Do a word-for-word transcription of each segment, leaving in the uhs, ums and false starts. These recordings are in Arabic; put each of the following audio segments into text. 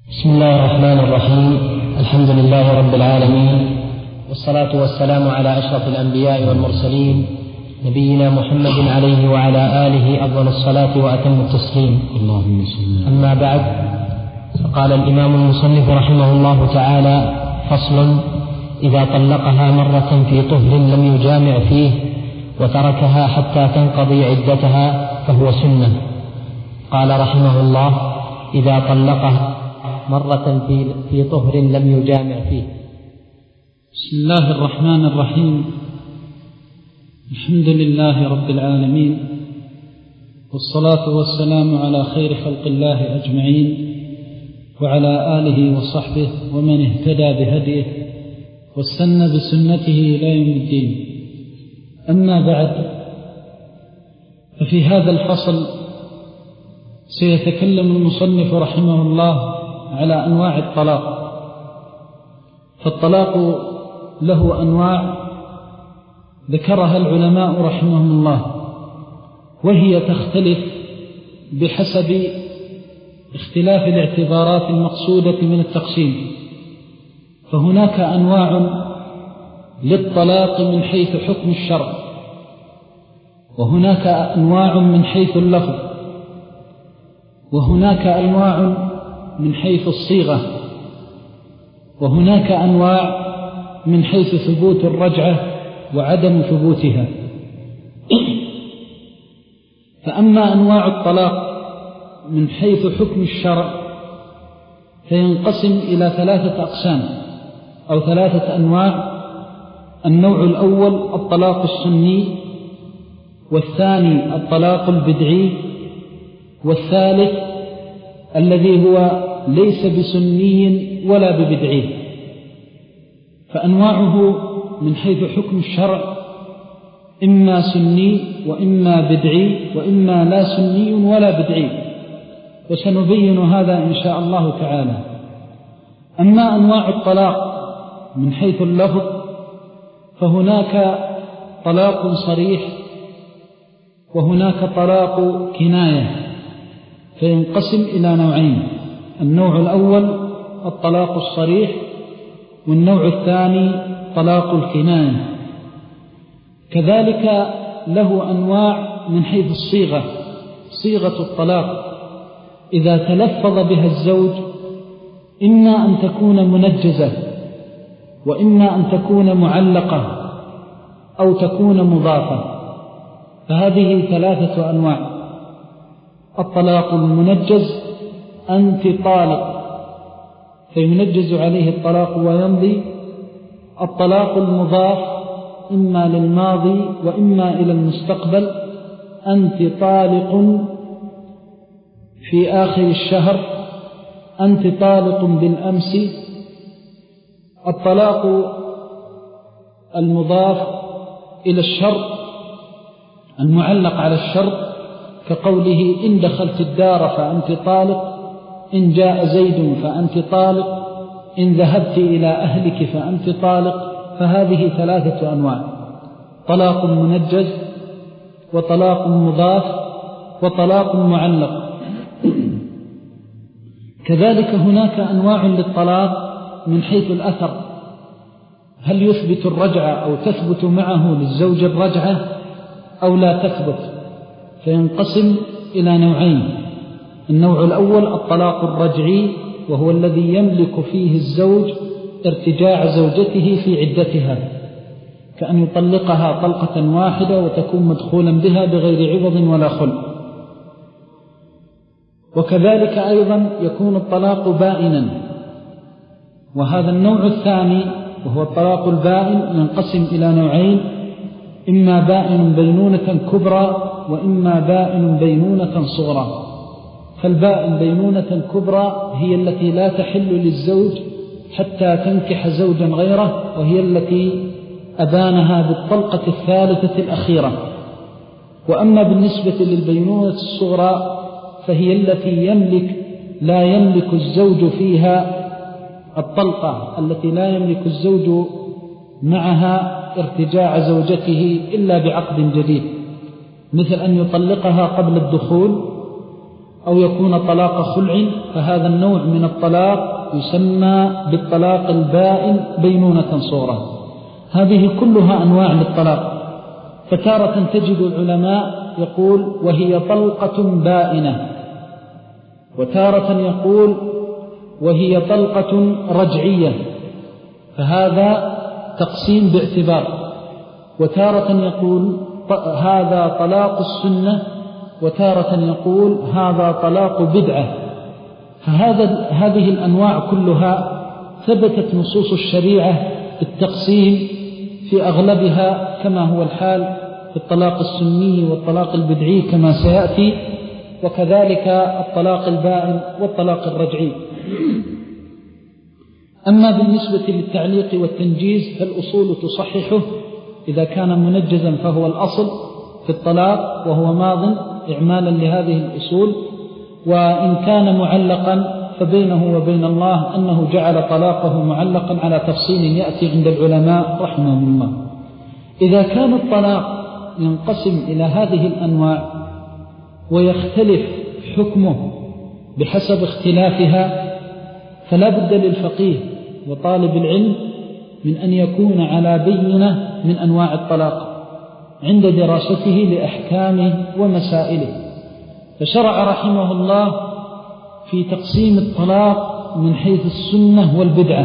بسم الله الرحمن الرحيم. الحمد لله رب العالمين، والصلاة والسلام على أشرف الأنبياء والمرسلين نبينا محمد عليه وعلى آله أفضل الصلاة وأتم التسليم. اللهم صل. أما بعد، فقال الإمام المصنف رحمه الله تعالى: فصل: إذا طلقها مرة في طهر لم يجامع فيه وتركها حتى تنقضي عدتها فهو سنة. قال رحمه الله: إذا طلقها مرة في, في طهر لم يجامع فيه. بسم الله الرحمن الرحيم. الحمد لله رب العالمين، والصلاة والسلام على خير خلق الله أجمعين، وعلى آله وصحبه ومن اهتدى بهديه واستنى بسنته إلى يوم الدين. أما بعد، ففي هذا الفصل سيتكلم المصنف رحمه الله على أنواع الطلاق. فالطلاق له أنواع ذكرها العلماء رحمهم الله، وهي تختلف بحسب اختلاف الاعتبارات المقصودة من التقسيم. فهناك أنواع للطلاق من حيث حكم الشرع، وهناك أنواع من حيث اللفظ، وهناك أنواع من حيث الصيغة، وهناك أنواع من حيث ثبوت الرجعة وعدم ثبوتها. فأما أنواع الطلاق من حيث حكم الشرع فينقسم إلى ثلاثة أقسام أو ثلاثة أنواع. النوع الأول الطلاق السني، والثاني الطلاق البدعي، والثالث الذي هو ليس بسني ولا ببدعي. فأنواعه من حيث حكم الشرع إما سني وإما بدعي وإما لا سني ولا بدعي، وسنبين هذا إن شاء الله تعالى. أما أنواع الطلاق من حيث اللفظ فهناك طلاق صريح وهناك طلاق كناية، فينقسم إلى نوعين: النوع الأول الطلاق الصريح، والنوع الثاني طلاق الكناية. كذلك له أنواع من حيث الصيغة. صيغة الطلاق إذا تلفظ بها الزوج إما أن تكون منجزة، وإما أن تكون معلقة، أو تكون مضافة. فهذه ثلاثة أنواع: الطلاق المنجز: أنت طالق، فينجز عليه الطلاق ويمضي. الطلاق المضاف: إما للماضي وإما إلى المستقبل: أنت طالق في آخر الشهر، أنت طالق بالأمس. الطلاق المضاف إلى الشرط المعلق على الشرط، كقوله: إن دخلت الدار فأنت طالق، إن جاء زيد فأنت طالق، إن ذهبت إلى أهلك فأنت طالق. فهذه ثلاثة أنواع: طلاق منجز، وطلاق مضاف، وطلاق معلق. كذلك هناك أنواع للطلاق من حيث الأثر: هل يثبت الرجعة أو تثبت معه للزوج الرجعة أو لا تثبت؟ فينقسم إلى نوعين: النوع الأول الطلاق الرجعي، وهو الذي يملك فيه الزوج ارتجاع زوجته في عدتها، كأن يطلقها طلقة واحدة وتكون مدخولا بها بغير عوض ولا خلع. وكذلك أيضا يكون الطلاق بائنا. وهذا النوع الثاني وهو الطلاق البائن ينقسم إلى نوعين: إما بائن بينونة كبرى، وإما بائن بينونة صغرى. فالبائن بينونة كبرى هي التي لا تحل للزوج حتى تنكح زوجا غيره، وهي التي أبانها بالطلقة الثالثة الأخيرة. وأما بالنسبة للبينونة الصغرى فهي التي يملك لا يملك الزوج فيها الطلقة، التي لا يملك الزوج معها ارتجاع زوجته إلا بعقد جديد، مثل أن يطلقها قبل الدخول، أو يكون طلاق خلع، فهذا النوع من الطلاق يسمى بالطلاق البائن بينونة صغرى. هذه كلها أنواع للطلاق. فتارة تجد العلماء يقول وهي طلقة بائنة، وتارة يقول وهي طلقة رجعية، فهذا تقسيم باعتبار. وتارة يقول هذا طلاق السنة، وتارة يقول هذا طلاق بدعة. فهذا هذه الأنواع كلها ثبتت نصوص الشريعة بالتقسيم في أغلبها، كما هو الحال في الطلاق السني والطلاق البدعي كما سيأتي، وكذلك الطلاق البائن والطلاق الرجعي. أما بالنسبة للتعليق والتنجيز فالأصول تصححه، إذا كان منجزا فهو الأصل في الطلاق وهو ماض إعمالا لهذه الأصول، وإن كان معلقا فبينه وبين الله أنه جعل طلاقه معلقا على تفصيل يأتي عند العلماء رحمهم الله. إذا كان الطلاق ينقسم إلى هذه الأنواع ويختلف حكمه بحسب اختلافها، فلا بد للفقيه وطالب العلم من أن يكون على بينة من أنواع الطلاق عند دراسته لأحكامه ومسائله. فشرع رحمه الله في تقسيم الطلاق من حيث السنة والبدعة،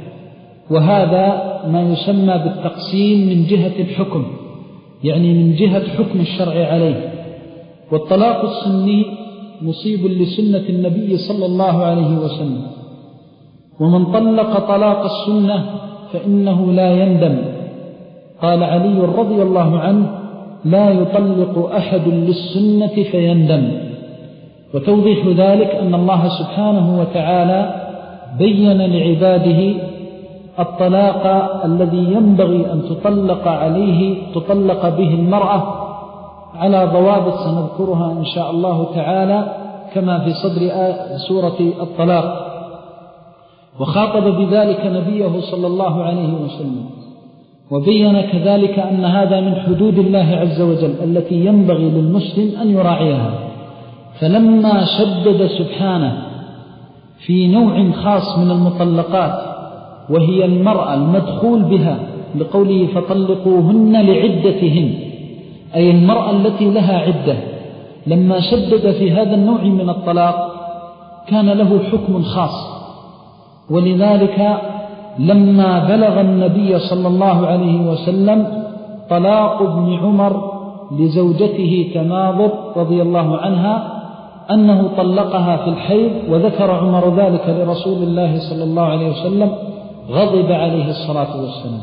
وهذا ما يسمى بالتقسيم من جهة الحكم، يعني من جهة حكم الشرع عليه. والطلاق السني مصيب لسنة النبي صلى الله عليه وسلم، ومن طلق طلاق السنة فإنه لا يندم. قال علي رضي الله عنه لا يطلق أحد للسنة فيندم. وتوضيح ذلك أن الله سبحانه وتعالى بين لعباده الطلاق الذي ينبغي أن تطلق عليه تطلق به المرأة على ضوابط سنذكرها إن شاء الله تعالى كما في صدر سورة الطلاق. وخاطب بذلك نبيه صلى الله عليه وسلم، وبين كذلك أن هذا من حدود الله عز وجل التي ينبغي للمسلم أن يراعيها. فلما شدد سبحانه في نوع خاص من المطلقات وهي المرأة المدخول بها لقوله فطلقوهن لعدتهن، أي المرأة التي لها عدة، لما شدد في هذا النوع من الطلاق كان له حكم خاص. ولذلك لما بلغ النبي صلى الله عليه وسلم طلاق ابن عمر لزوجته تماضر رضي الله عنها أنه طلقها في الحيض، وذكر عمر ذلك لرسول الله صلى الله عليه وسلم، غضب عليه الصلاة والسلام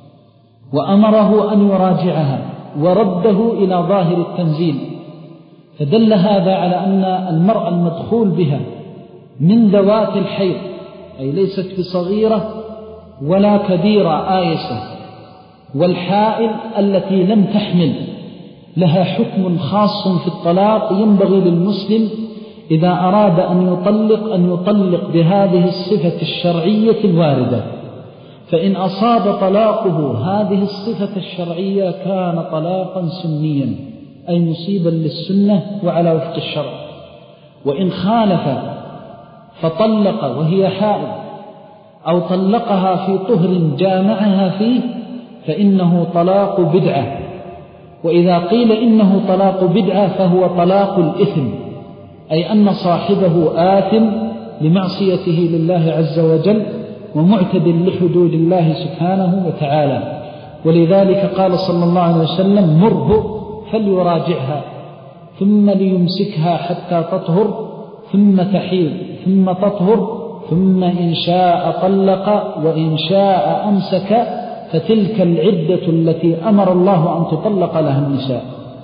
وأمره أن يراجعها ورده إلى ظاهر التنزيل. فدل هذا على أن المرأة المدخول بها من ذوات الحيض، أي ليست بصغيرة ولا كبيرة آيسة، والحائل التي لم تحمل، لها حكم خاص في الطلاق. ينبغي للمسلم إذا أراد أن يطلق أن يطلق بهذه الصفة الشرعية الواردة، فإن أصاب طلاقه هذه الصفة الشرعية كان طلاقا سنيا، أي مصيبا للسنة وعلى وفق الشرع. وإن خالف فطلق وهي حائض أو طلقها في طهر جامعها فيه فإنه طلاق بدعة. وإذا قيل إنه طلاق بدعة فهو طلاق الإثم، أي أن صاحبه آثم لمعصيته لله عز وجل ومعتد لحدود الله سبحانه وتعالى. ولذلك قال صلى الله عليه وسلم مره فليراجعها ثم ليمسكها حتى تطهر ثم تحيض ثم تطهر ثم إن شاء طلق وإن شاء أمسك، فتلك العدة التي أمر الله أن تطلق لها النساء.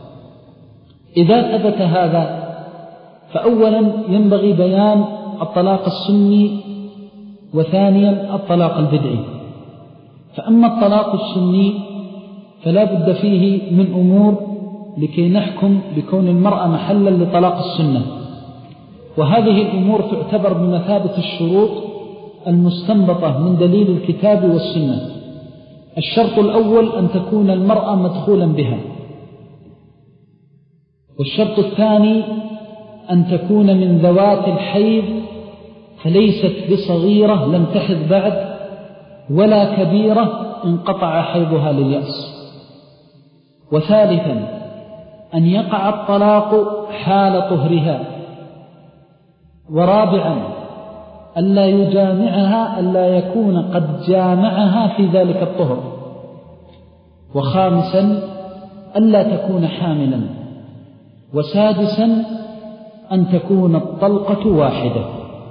إذا ثبت هذا فأولا ينبغي بيان الطلاق السني، وثانيا الطلاق البدعي. فأما الطلاق السني فلا بد فيه من أمور لكي نحكم بكون المرأة محلا لطلاق السنة، وهذه الأمور تعتبر بمثابة الشروط المستنبطة من دليل الكتاب والسنة. الشرط الأول أن تكون المرأة مدخولا بها، والشرط الثاني أن تكون من ذوات الحيض فليست بصغيرة لم تحض بعد ولا كبيرة انقطع حيضها لليأس. وثالثا أن يقع الطلاق حال طهرها. ورابعا ألا يجامعها ألا يكون قد جامعها في ذلك الطهر. وخامسا ألا تكون حاملا. وسادسا أن تكون الطلقة واحدة.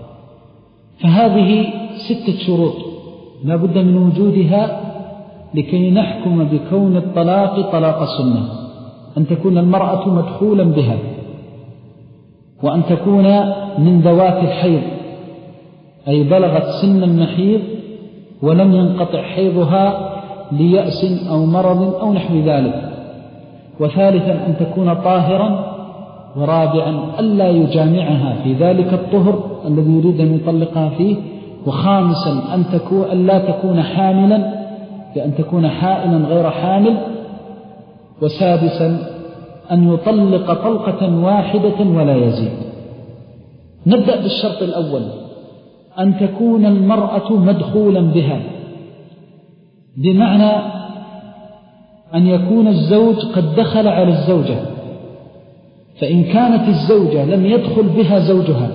فهذه ستة شروط لا بد من وجودها لكي نحكم بكون الطلاق طلاق سنة: أن تكون المرأة مدخولا بها، وأن تكون من ذوات الحيض أي بلغت سن المحيض ولم ينقطع حيضها ليأس أو مرض أو نحو ذلك. وثالثا أن تكون طاهرا. ورابعا ألا يجامعها في ذلك الطهر الذي يريد أن يطلقها فيه. وخامسا أن تكون ألا تكون حاملا بأن تكون حائلا غير حامل. وسادسا أن يطلق طلقة واحدة ولا يزيد. نبدأ بالشرط الأول: أن تكون المرأة مدخولا بها، بمعنى أن يكون الزوج قد دخل على الزوجة. فإن كانت الزوجة لم يدخل بها زوجها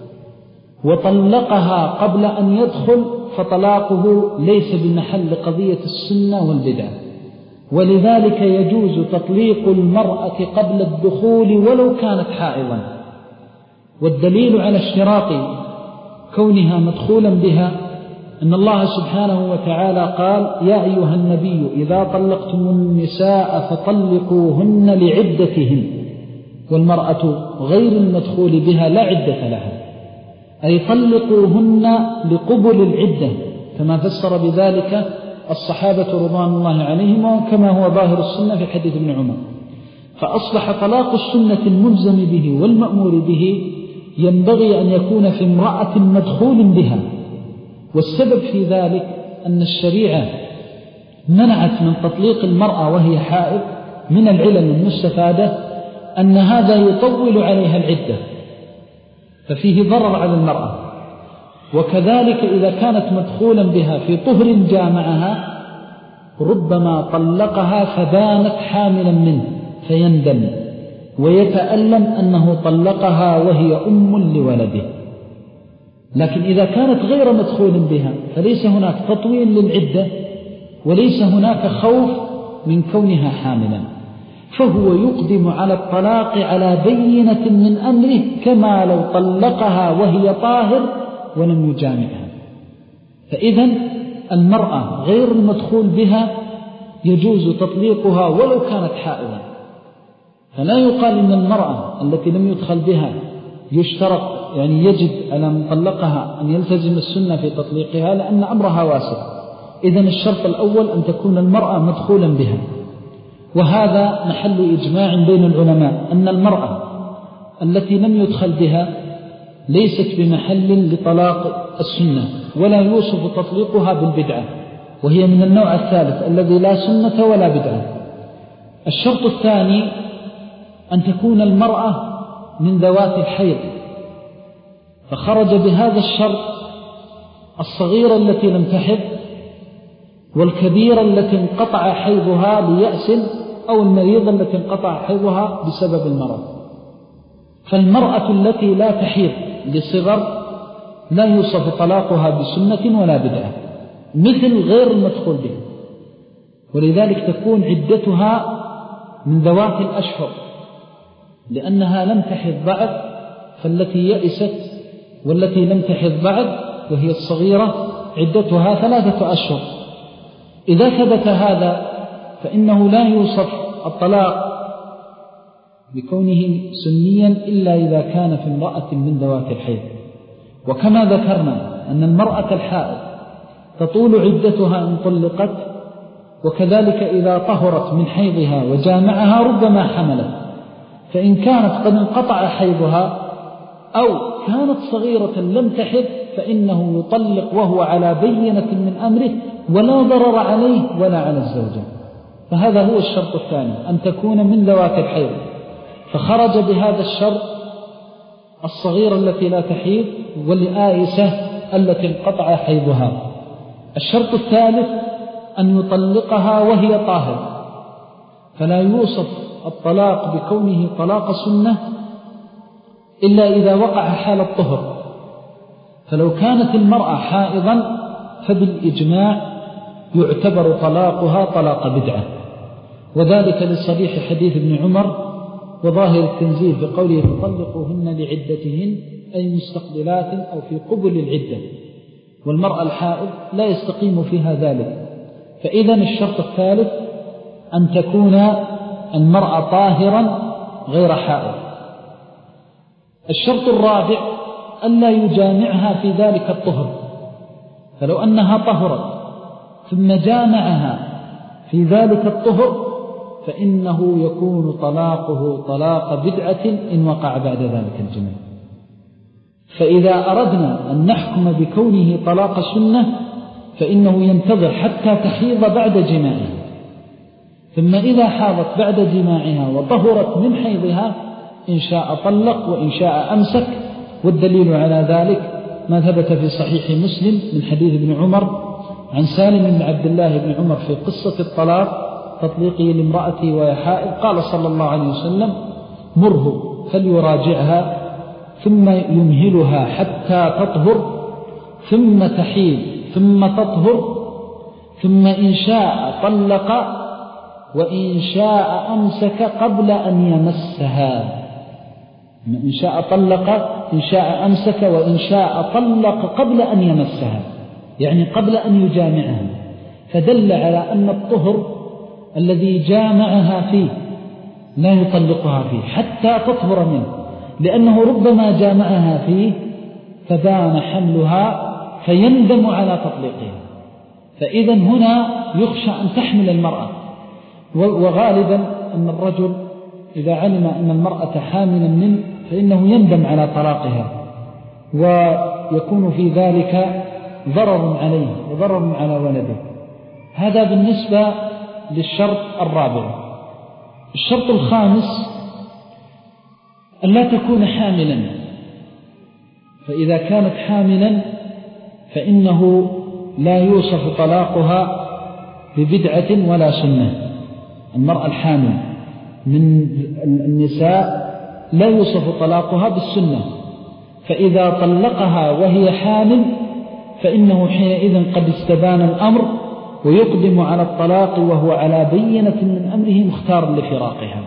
وطلقها قبل أن يدخل فطلاقه ليس بمحل قضية السنة والبدعة، ولذلك يجوز تطليق المرأة قبل الدخول ولو كانت حائضا. والدليل على اشتراط كونها مدخولا بها أن الله سبحانه وتعالى قال: يا أيها النبي إذا طلقتم النساء فطلقوهن لعدتهن. والمرأة غير المدخول بها لا عدة لها، أي طلقوهن لقبل العدة، كما فسر بذلك الصحابة رضوان الله عليهم، وكما هو ظاهر السنة في حديث ابن عمر. فأصبح طلاق السنة الملزم به والمأمور به ينبغي أن يكون في امرأة مدخول بها. والسبب في ذلك أن الشريعة منعت من تطليق المرأة وهي حائض من العلل المستفادة أن هذا يطول عليها العدة، ففيه ضرر على المرأة. وكذلك إذا كانت مدخولا بها في طهر جامعها ربما طلقها فبانت حاملا منه فيندم ويتألم أنه طلقها وهي أم لولده. لكن إذا كانت غير مدخول بها فليس هناك تطويل للعدة وليس هناك خوف من كونها حاملا، فهو يقدم على الطلاق على بينة من أمره كما لو طلقها وهي طاهر ولم يجامعها. فإذا المرأة غير المدخول بها يجوز تطليقها ولو كانت حائضا. فلا يقال إن المرأة التي لم يدخل بها يشترط يعني يجب على مطلقها أن يلتزم السنة في تطليقها، لأن أمرها واسع. إذن الشرط الأول أن تكون المرأة مدخولا بها، وهذا محل إجماع بين العلماء أن المرأة التي لم يدخل بها ليست بمحل لطلاق السنة، ولا يوصف تطليقها بالبدعة، وهي من النوع الثالث الذي لا سنة ولا بدعة. الشرط الثاني أن تكون المرأة من ذوات الحيض، فخرج بهذا الشرط الصغيرة التي لم تحض والكبيرة التي انقطع حيضها ليأس أو المريضة التي انقطع حيضها بسبب المرض. فالمرأة التي لا تحيض لصغر لا يوصف طلاقها بسنة ولا بدعة مثل غير المدخول به، ولذلك تكون عدتها من ذوات الأشهر لأنها لم تحض بعد. فالتي يئست والتي لم تحض بعد وهي الصغيرة عدتها ثلاثة أشهر. إذا ثبت هذا فإنه لا يوصف الطلاق بكونه سنيا إلا إذا كان في امرأة من ذوات الحيض. وكما ذكرنا أن المرأة الحائض تطول عدتها إن طلقت، وكذلك إذا طهرت من حيضها وجامعها ربما حملت. فإن كانت قد انقطع حيضها أو كانت صغيرة لم تحض فإنه يطلق وهو على بينة من أمره ولا ضرر عليه ولا على الزوجة. فهذا هو الشرط الثاني، أن تكون من ذوات الحيض. فخرج بهذا الشرط الصغيرة التي لا تحيض والآيسة التي انقطع حيضها. الشرط الثالث أن يطلقها وهي طاهر، فلا يوصف الطلاق بكونه طلاق سنة إلا إذا وقع حال الطهر. فلو كانت المرأة حائضا فبالإجماع يعتبر طلاقها طلاق بدعة، وذلك لصريح حديث ابن عمر وظاهر التنزيل بقوله فطلقوهن لعدتهن أي مستقبلات أو في قبل العدة، والمرأة الحائض لا يستقيم فيها ذلك. فإذا الشرط الثالث أن تكون المرأة طاهرا غير حائض. الشرط الرابع ألا يجامعها في ذلك الطهر، فلو أنها طهرت ثم جامعها في ذلك الطهر فإنه يكون طلاقه طلاق بدعة إن وقع بعد ذلك الجماع. فإذا أردنا أن نحكم بكونه طلاق سنة فإنه ينتظر حتى تحيض بعد جماعها، ثم إذا حاضت بعد جماعها وطهرت من حيضها إن شاء طلق وإن شاء أمسك. والدليل على ذلك ما ثبت في صحيح مسلم من حديث ابن عمر عن سالم بن عبد الله بن عمر في قصة الطلاق تطليقه لامرأته وهي حائض، قال صلى الله عليه وسلم مره فليراجعها ثم يمهلها حتى تطهر ثم تحيض ثم تطهر ثم إن شاء طلق وإن شاء أمسك قبل أن يمسها. إن شاء طلق إن شاء أمسك وإن شاء طلق قبل أن يمسها، يعني قبل أن يجامعها. فدل على أن الطهر الذي جامعها فيه لا يطلقها فيه حتى تطهر منه، لأنه ربما جامعها فيه فبان حملها فيندم على تطليقها. فإذا هنا يخشى أن تحمل المرأة، وغالبا أن الرجل إذا علم أن المرأة حاملا منه فإنه يندم على طلاقها، ويكون في ذلك ضرر عليه وضرر على ولده. هذا بالنسبة للشرط الرابع. الشرط الخامس أن لا تكون حاملا، فإذا كانت حاملا فإنه لا يوصف طلاقها ببدعة ولا سنة. المرأة الحامل من النساء لا يوصف طلاقها بالسنة، فإذا طلقها وهي حامل فإنه حينئذ قد استبان الأمر ويقدم على الطلاق وهو على بينة من أمره مختار لفراقها.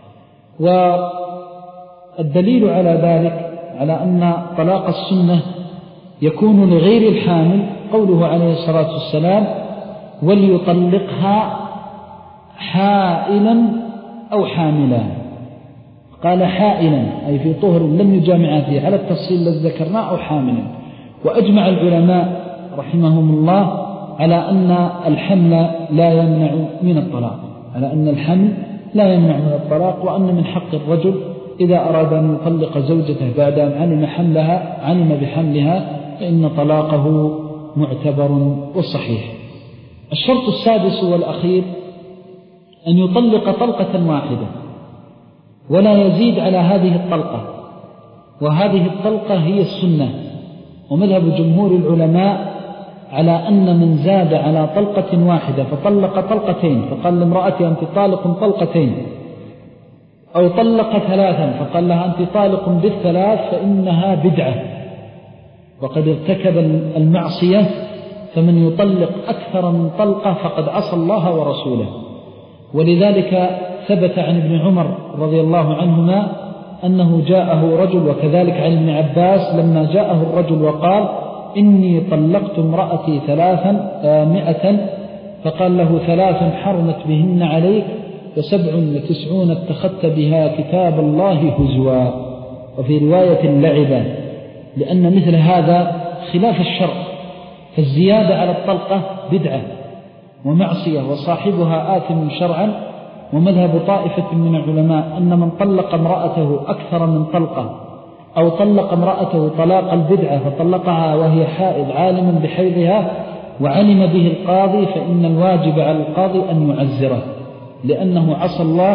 والدليل على ذلك على أن طلاق السنة يكون لغير الحامل قوله عليه الصلاة والسلام وليطلقها حائلا أو حاملا. قال حائلا أي في طهر لم يجامعها فيه على التفصيل الذي ذكرناه، أو حاملا. وأجمع العلماء رحمهم الله على أن الحمل لا يمنع من الطلاق، على أن الحمل لا يمنع من الطلاق، وأن من حق الرجل إذا أراد أن يطلق زوجته بعد أن علم حملها علم بحملها فإن طلاقه معتبر وصحيح. الشرط السادس والأخير أن يطلق طلقة واحدة ولا يزيد على هذه الطلقة، وهذه الطلقة هي السنة. ومذهب جمهور العلماء على أن من زاد على طلقة واحدة فطلق طلقتين فقال لامرأتي أنت طالق طلقتين، أو طلق ثلاثا فقال لها أنت طالق بالثلاث، فإنها بدعة وقد ارتكب المعصية. فمن يطلق أكثر من طلقة فقد عصى الله ورسوله. ولذلك ثبت عن ابن عمر رضي الله عنهما أنه جاءه رجل، وكذلك عن ابن عباس لما جاءه الرجل وقال إني طلقت امرأتي ثلاثا مئة، فقال له ثلاث حرمت بهن عليك وسبع وتسعون اتخذت بها كتاب الله هزوا، وفي رواية لعبا، لأن مثل هذا خلاف الشرع. فالزيادة على الطلقة بدعة ومعصية وصاحبها آثم شرعا. ومذهب طائفة من العلماء أن من طلق امرأته أكثر من طلقة أو طلق امرأته طلاق البدعة فطلقها وهي حائض عالما بحيضها وعلم به القاضي، فإن الواجب على القاضي أن يعزره، لأنه عصى الله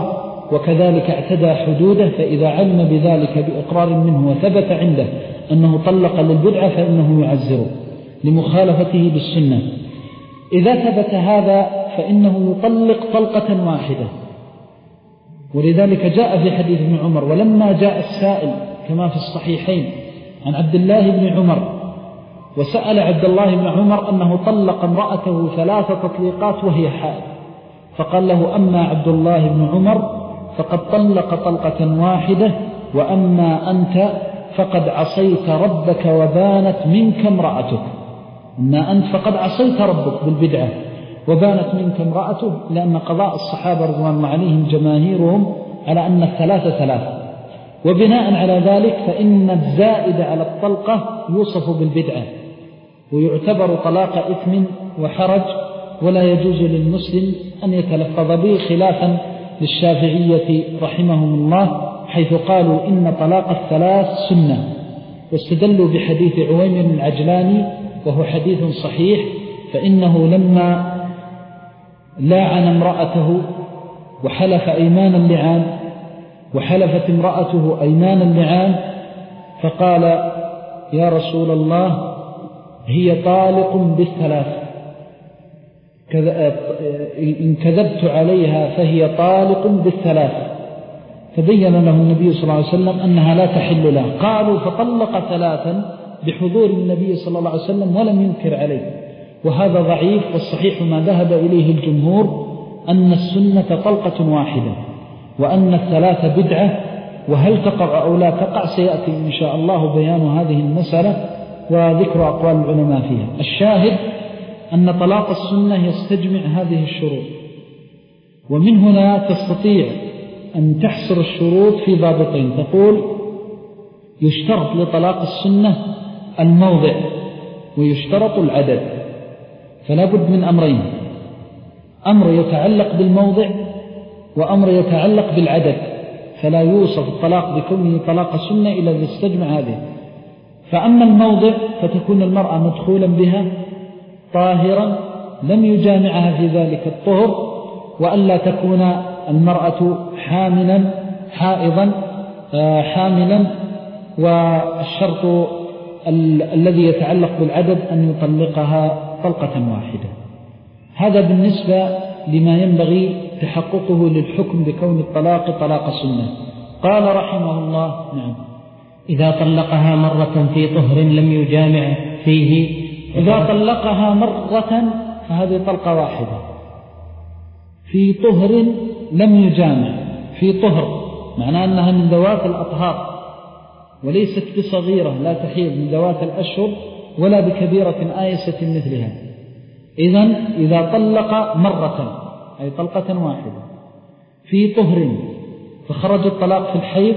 وكذلك اعتدى حدوده، فإذا علم بذلك بإقرار منه وثبت عنده أنه طلق للبدعة فإنه يعزره لمخالفته بالسنة. إذا ثبت هذا فإنه يطلق طلقة واحدة، ولذلك جاء في حديث ابن عمر: ولما جاء السائل كما في الصحيحين عن عبد الله بن عمر وسأل عبد الله بن عمر أنه طلق امرأته ثلاث تطليقات وهي حائض، فقال له: أما عبد الله بن عمر فقد طلق طلقة واحدة، وأما أنت فقد عصيت ربك وبانت منك امرأتك. أما أنت فقد عصيت ربك بالبدعة وبانت منك امرأته، لأن قضاء الصحابة رضوان الله عليهم جماهيرهم على أن الثلاثة ثلاثة، وبناء على ذلك فإن الزائد على الطلقة يوصف بالبدعة ويعتبر طلاق إثم وحرج، ولا يجوز للمسلم أن يتلفظ به، خلافا للشافعية رحمهم الله، حيث قالوا إن طلاق الثلاث سنة، واستدلوا بحديث عويمر العجلاني وهو حديث صحيح، فإنه لما لاعن امرأته وحلف أيمان اللعان، وحلفت امرأته أيمان اللعان، فقال: يا رسول الله هي طالق بالثلاث، إن كذبت عليها فهي طالق بالثلاث. فبين له النبي صلى الله عليه وسلم أنها لا تحل له. قالوا: فطلق ثلاثا بحضور النبي صلى الله عليه وسلم ولم ينكر عليه، وهذا ضعيف، والصحيح ما ذهب إليه الجمهور أن السنة طلقة واحدة، وأن الثلاث بدعة، وهل تقع أو لا تقع سيأتي إن شاء الله بيان هذه المسألة وذكر أقوال العلماء فيها. الشاهد أن طلاق السنة يستجمع هذه الشروط، ومن هنا تستطيع أن تحصر الشروط في ضابطين، تقول: يشترط لطلاق السنة الموضع ويشترط العدد، فلا بد من أمرين: أمر يتعلق بالموضع وأمر يتعلق بالعدد، فلا يوصف الطلاق بكونه طلاق سنة إلا إذا استجمع هذه. فأما الموضع فتكون المرأة مدخولا بها طاهرا لم يجامعها في ذلك الطهر، وألا تكون المرأة حاملا حائضا حاملا، والشرط ال الذي يتعلق بالعدد أن يطلقها طلقة واحدة. هذا بالنسبة لما ينبغي تحققه للحكم بكون الطلاق طلاق سنة. قال رحمه الله: نعم، إذا طلقها مرة في طهر لم يجامع فيه، إذا طلقها مرة فهذه طلقة واحدة في طهر لم يجامع. في طهر معناه أنها من ذوات الأطهار، وليست بصغيرة لا تحيض، من ذوات الأشهر، ولا بكبيرة آيسة مثلها. إذن إذا طلق مرة أي طلقة واحدة في طهر، فخرج الطلاق في الحيض،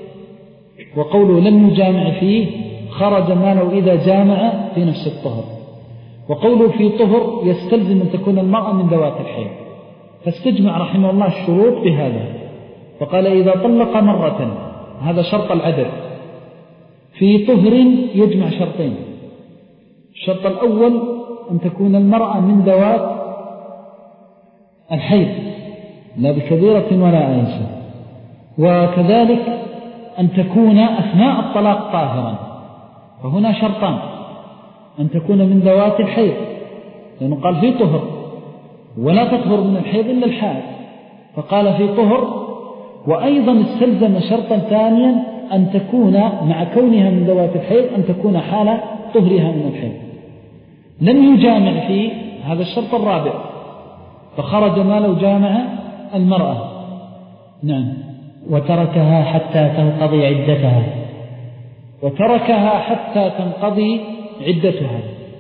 وقوله لم يجامع فيه خرج ما لو إذا جامع في نفس الطهر، وقوله في طهر يستلزم أن تكون المرأة من ذوات الحيض، فاستجمع رحمه الله الشروط بهذا، فقال: إذا طلق مرة، هذا شرط العدد، في طهر يجمع شرطين: الشرط الأول أن تكون المرأة من ذوات الحيض لا بكبيرة ولا آيسة، وكذلك أن تكون أثناء الطلاق طاهرا، فهنا شرطان: أن تكون من ذوات الحيض، لأنه قال في طهر، ولا تطهر من الحيض إلا الحائض، فقال في طهر، وأيضا استلزم شرطا ثانيا أن تكون مع كونها من ذوات الحيض أن تكون حال طهرها من الحيض. لم يجامع فيه، هذا الشرط الرابع، فخرج ما لو جامع المرأة. نعم. وتركها حتى تنقضي عدتها، وتركها حتى تنقضي عدتها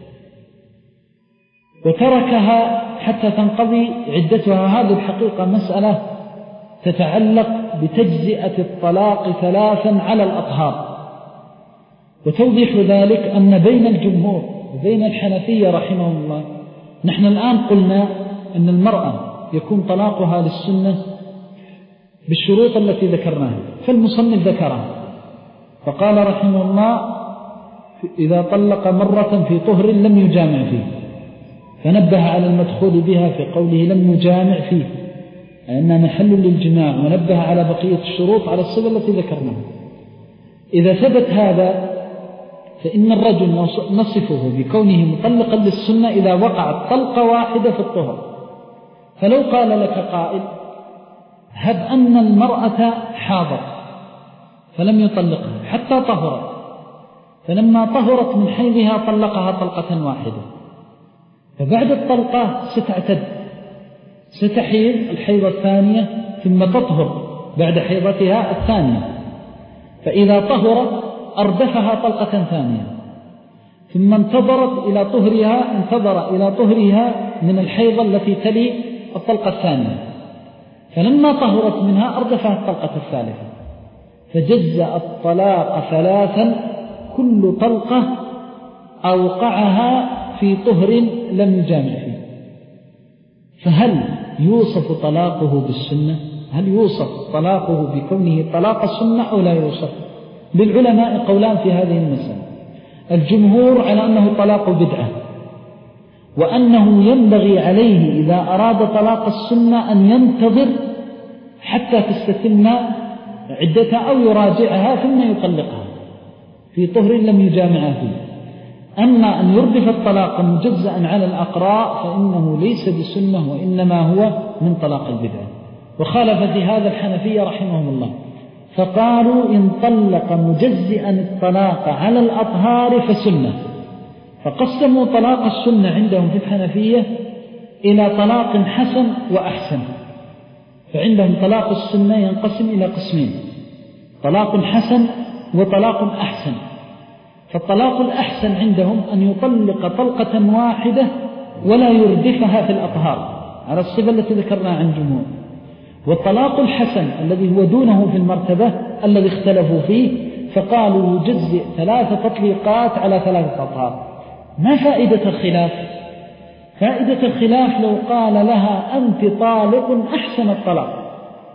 وتركها حتى تنقضي عدتها هذه الحقيقة مسألة تتعلق بتجزئة الطلاق ثلاثا على الأطهار، وتوضيح ذلك أن بين الجمهور وبين الحنفية رحمهم الله، نحن الآن قلنا أن المرأة يكون طلاقها للسنة بالشروط التي ذكرناها، فالمصنف ذكرها، فقال رحمه الله: إذا طلق مرة في طهر لم يجامع فيه، فنبه على المدخول بها في قوله لم يجامع فيه، لأنها محل للجماع، ونبه على بقية الشروط على الصفة التي ذكرناها. إذا ثبت هذا فإن الرجل نصفه بكونه مطلقا للسنة إذا وقعت طلقة واحدة في الطهر. فلو قال لك قائل هب أن المرأة حاضت فلم يطلقها حتى طهرت، فلما طهرت من حيضها طلقها طلقة واحدة، فبعد الطلقة ستعتد، ستحيض الحيضة الثانية ثم تطهر بعد حيضتها الثانية، فإذا طهرت أردفها طلقة ثانية، ثم انتظرت إلى طهرها انتظر إلى طهرها من الحيضة التي تلي الطلقة الثانية، فلما طهرت منها أردفها الطلقة الثالثة، فجزأ الطلاق ثلاثا كل طلقة أوقعها في طهر لم يجامع فيه. فهل يوصف طلاقه بالسنة؟ هل يوصف طلاقه بكونه طلاق السنة أو لا يوصف؟ للعلماء قولان في هذه المسألة. الجمهور على أنه طلاق بدعة، وأنه ينبغي عليه إذا أراد طلاق السنة أن ينتظر حتى تستتم عدتها أو يراجعها ثم يطلقها في طهر لم يجامع فيه. أما أن يردف الطلاق مجزأ على الأقراء فإنه ليس بسنة، وإنما هو من طلاق البدعة. وخالف في هذا الحنفية رحمهم الله، فقالوا إن طلق مجزئا الطلاق على الأطهار فسنة، فقسموا طلاق السنة عندهم في الحنفية إلى طلاق حسن وأحسن. فعندهم طلاق السنة ينقسم إلى قسمين، طلاق حسن وطلاق أحسن. فالطلاق الأحسن عندهم أن يطلق طلقة واحدة ولا يردفها في الأطهار على الصفة التي ذكرناها عن جمهور. والطلاق الحسن الذي هو دونه في المرتبة الذي اختلفوا فيه، فقالوا يجزئ ثلاث تطليقات على ثلاثة أطهار. ما فائدة الخلاف؟ فائدة الخلاف لو قال لها أنت طالق أحسن الطلاق.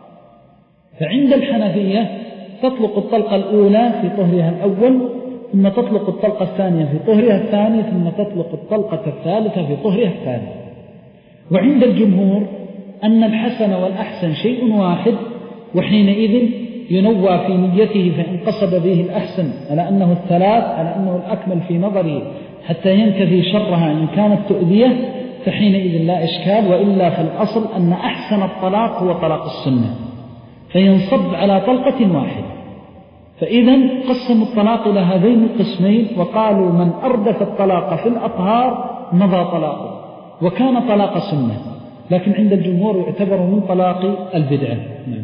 فعند الحنفية تطلق الطلقة الأولى في طهرها الأول، ثم تطلق الطلقة الثانية في طهرها الثاني، ثم تطلق الطلقة الثالثة في طهرها الثاني. وعند الجمهور أن الحسن والأحسن شيء واحد، وحينئذ ينوى في نيته، فإن قصد به الأحسن على أنه الثلاث على أنه الأكمل في نظره حتى ينكفي شرها إن كانت تؤذية فحينئذ لا إشكال، وإلا فالأصل أن أحسن الطلاق هو طلاق السنة، فينصب على طلقة واحدة. فإذا قسموا الطلاق إلى هذين القسمين، وقالوا من أردف الطلاق في الأطهار مضى طلاقه وكان طلاق سنة، لكن عند الجمهور يعتبر من طلاق البدعة. نعم.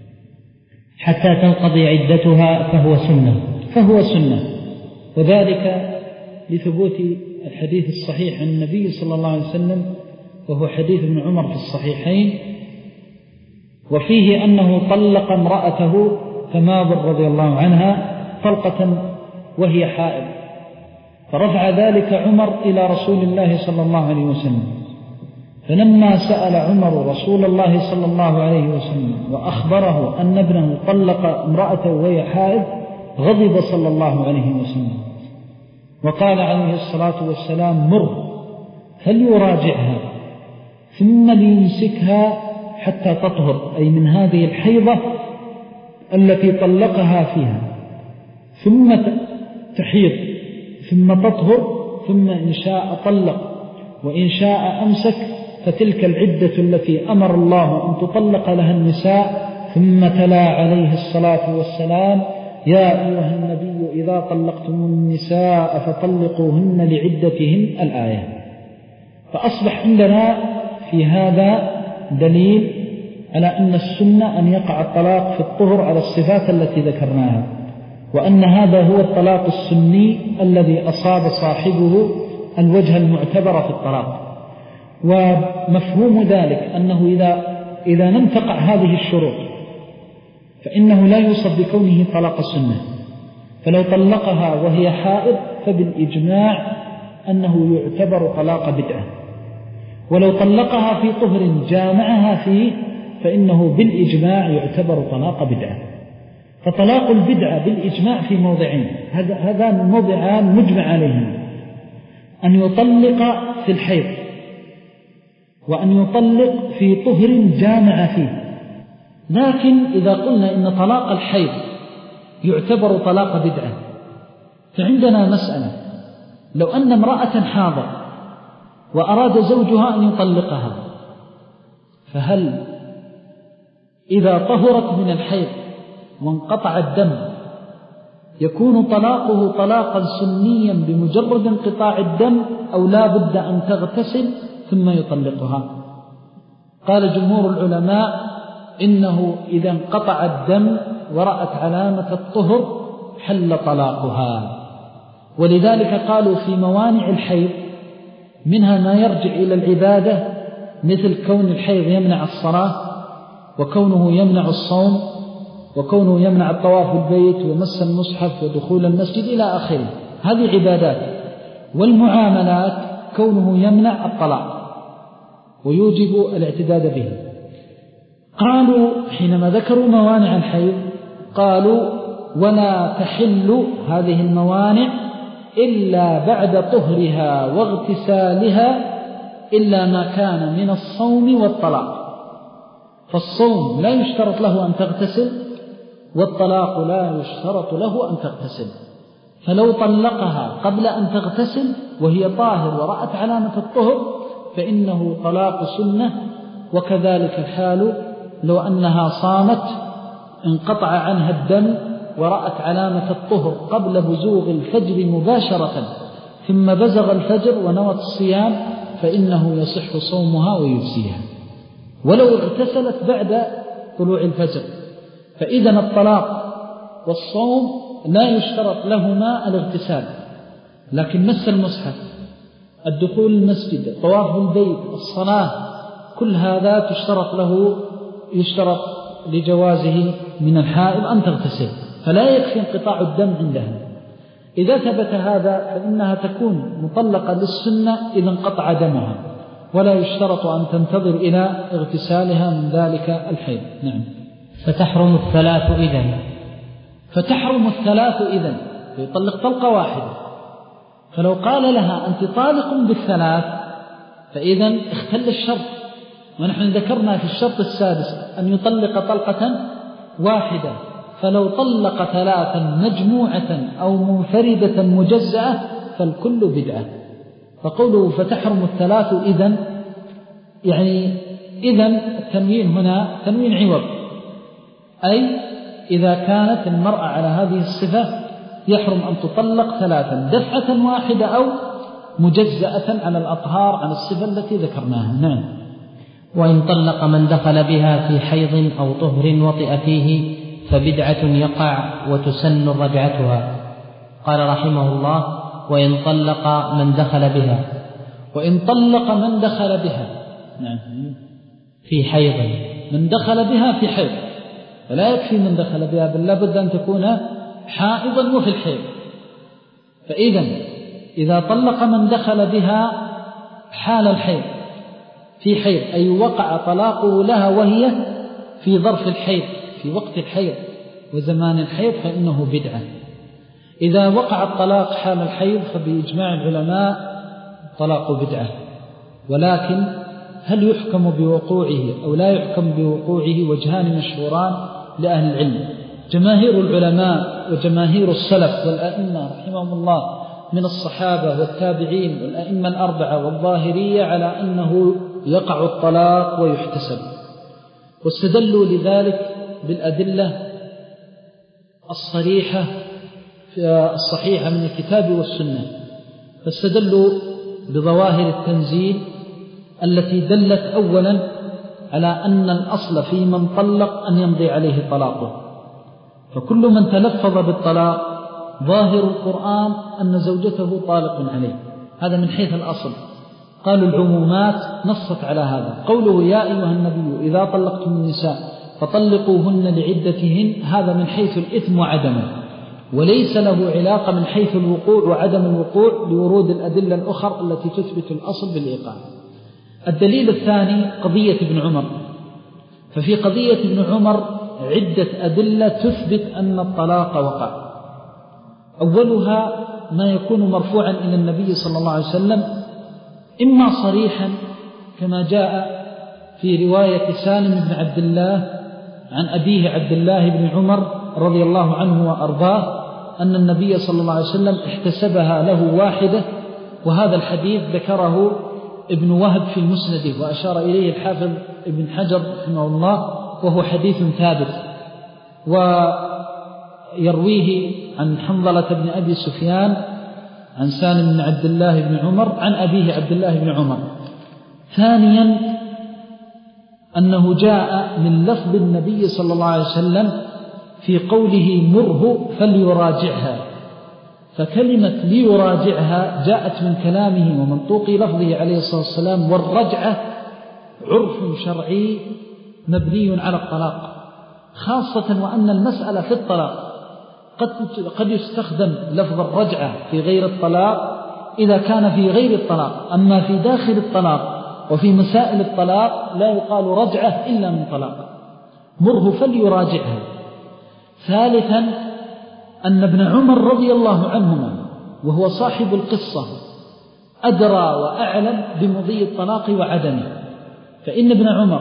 حتى تنقضي عدتها فهو سنة فهو سنة وذلك لثبوت الحديث الصحيح عن النبي صلى الله عليه وسلم، وهو حديث ابن عمر في الصحيحين، وفيه أنه طلق امرأته تماضر رضي الله عنها طلقة وهي حائض، فرفع ذلك عمر إلى رسول الله صلى الله عليه وسلم. فلما سأل عمر رسول الله صلى الله عليه وسلم وأخبره أن ابنه طلق امرأته وهي حائض، غضب صلى الله عليه وسلم وقال عليه الصلاة والسلام مر فليراجعها ثم ليمسكها حتى تطهر، أي من هذه الحيضة التي طلقها فيها، ثم تحيض ثم تطهر، ثم إن شاء طلق وإن شاء أمسك، فتلك العدة التي أمر الله أن تطلق لها النساء. ثم تلا عليه الصلاة والسلام يا أيها النبي إذا طلقتم النساء فطلقوهن لعدتهن الآية. فأصبح عندنا في هذا دليل على أن السنة أن يقع الطلاق في الطهر على الصفات التي ذكرناها، وأن هذا هو الطلاق السني الذي أصاب صاحبه الوجه المعتبر في الطلاق. ومفهوم ذلك أنه إذا, إذا لم تقع هذه الشروط فإنه لا يوصف بكونه طلاق السنة. فلو طلقها وهي حائض فبالإجماع أنه يعتبر طلاق بدعة، ولو طلقها في طهر جامعها فيه فإنه بالإجماع يعتبر طلاق بدعة. فطلاق البدعة بالإجماع في موضعين، هذان موضعان مجمع عليهم: أن يطلق في الحيض، وأن يطلق في طهر جامع فيه. لكن إذا قلنا إن طلاق الحيض يعتبر طلاق بدعة، فعندنا مسألة: لو أن امرأة حاضت وأراد زوجها أن يطلقها، فهل إذا طهرت من الحيض وانقطع الدم يكون طلاقه طلاقا سنيا بمجرد انقطاع الدم، أو لا بد أن تغتسل ثم يطلقها؟ قال جمهور العلماء إنه إذا انقطع الدم ورأت علامة الطهر حل طلاقها. ولذلك قالوا في موانع الحيض منها ما يرجع إلى العبادة، مثل كون الحيض يمنع الصلاة، وكونه يمنع الصوم، وكونه يمنع الطواف بالبيت ومس المصحف ودخول المسجد إلى آخره، هذه عبادات. والمعاملات كونه يمنع الطلاق ويوجب الاعتداد به. قالوا حينما ذكروا موانع الحيض قالوا: ولا تحل هذه الموانع إلا بعد طهرها واغتسالها، إلا ما كان من الصوم والطلاق. فالصوم لا يشترط له أن تغتسل، والطلاق لا يشترط له أن تغتسل. فلو طلقها قبل أن تغتسل وهي طاهر ورأت علامة الطهر فإنه طلاق سنة. وكذلك الحال لو أنها صامت انقطع عنها الدم ورأت علامة الطهر قبل بزوغ الفجر مباشرة، ثم بزغ الفجر ونوت الصيام، فإنه يصح صومها ويجزيها. ولو اغتسلت بعد طلوع الفجر، فإذا الطلاق والصوم لا يشترط لهما الاغتسال، لكن مس المصحف، الدخول المسجد، الطواف بالبيت، الصلاة، كل هذا تشترط له يشترط لجوازه من الحائض أن تغتسل، فلا يكفي انقطاع الدم عندها. إذا ثبت هذا فإنها تكون مطلقة للسنة إذا انقطع دمها، ولا يشترط أن تنتظر إلى اغتسالها من ذلك الحيض. نعم. فتحرم الثلاث إذن فتحرم الثلاث إذن يطلق طلقة واحدة. فلو قال لها أنت طالق بالثلاث فإذن اختل الشرط، ونحن ذكرنا في الشرط السادس أن يطلق طلقة واحدة. فلو طلق ثلاثا مجموعة أو منفردة مجزأة فالكل بدعة. فقوله فتحرم الثلاث إذن، يعني إذن التنوين هنا تنوين عوض، أي إذا كانت المرأة على هذه الصفة يحرم أن تطلق ثلاثا دفعة واحدة أو مجزأة على الأطهار على الصفة التي ذكرناها. نعم. وإن طلق من دخل بها في حيض أو طهر وطئ فيه فبدعة يقع وتسن رجعتها. قال رحمه الله: وإن طلق من دخل بها وإن طلق من دخل بها نعم في حيض من دخل بها في حيض، فلا يكفي من دخل بها، بل لابد أن تكون حائضا وفي الحيض. فإذا إذا طلق من دخل بها حال الحيض في حيض، أي وقع طلاقه لها وهي في ظرف الحيض في وقت الحيض وزمان الحيض، فإنه بدعة. إذا وقع الطلاق حال الحيض فبإجماع العلماء طلاق بدعة. ولكن هل يحكم بوقوعه أو لا يحكم بوقوعه؟ وجهان مشهوران لأهل العلم. جماهير العلماء وجماهير السلف والأئمة رحمهم الله من الصحابة والتابعين والأئمة الأربعة والظاهرية على أنه يقع الطلاق ويحتسب، واستدلوا لذلك بالأدلة الصريحة الصحيحة من الكتاب والسنة. فاستدلوا بظواهر التنزيل التي دلت أولا على أن الأصل في من طلق أن يمضي عليه طلاقه، فكل من تلفظ بالطلاق ظاهر القرآن أن زوجته طالق عليه، هذا من حيث الأصل. قالوا العمومات نصت على هذا. قوله يا أيها النبي إذا طلقتم النساء فطلقوهن لعدتهن، هذا من حيث الإثم وعدمه، وليس له علاقة من حيث الوقوع وعدم الوقوع لورود الأدلة الأخرى التي تثبت الأصل بالإيقاع. الدليل الثاني قضية ابن عمر. ففي قضية ابن عمر عدة أدلة تثبت أن الطلاق وقع. أولها ما يكون مرفوعا إلى النبي صلى الله عليه وسلم، إما صريحا كما جاء في رواية سالم بن عبد الله عن أبيه عبد الله بن عمر رضي الله عنه وأرضاه أن النبي صلى الله عليه وسلم احتسبها له واحدة. وهذا الحديث ذكره ابن وهب في مسنده وأشار إليه الحافظ ابن حجر رحمه الله، وهو حديث ثابت. ويرويه عن حنظلة بن أبي سفيان عن سالم بن عبد الله بن عمر عن أبيه عبد الله بن عمر. ثانيا أنه جاء من لفظ النبي صلى الله عليه وسلم في قوله مره فليراجعها، فكلمة ليراجعها جاءت من كلامه ومنطوق لفظه عليه الصلاة والسلام. والرجعة عرف شرعي مبني على الطلاق، خاصة وأن المسألة في الطلاق قد قد يستخدم لفظ الرجعة في غير الطلاق إذا كان في غير الطلاق، أما في داخل الطلاق وفي مسائل الطلاق لا يقال رجعة إلا من طلاق. مره فليراجعها. ثالثا أن ابن عمر رضي الله عنهما وهو صاحب القصة أدرى وأعلم بمضي الطلاق وعدمه، فإن ابن عمر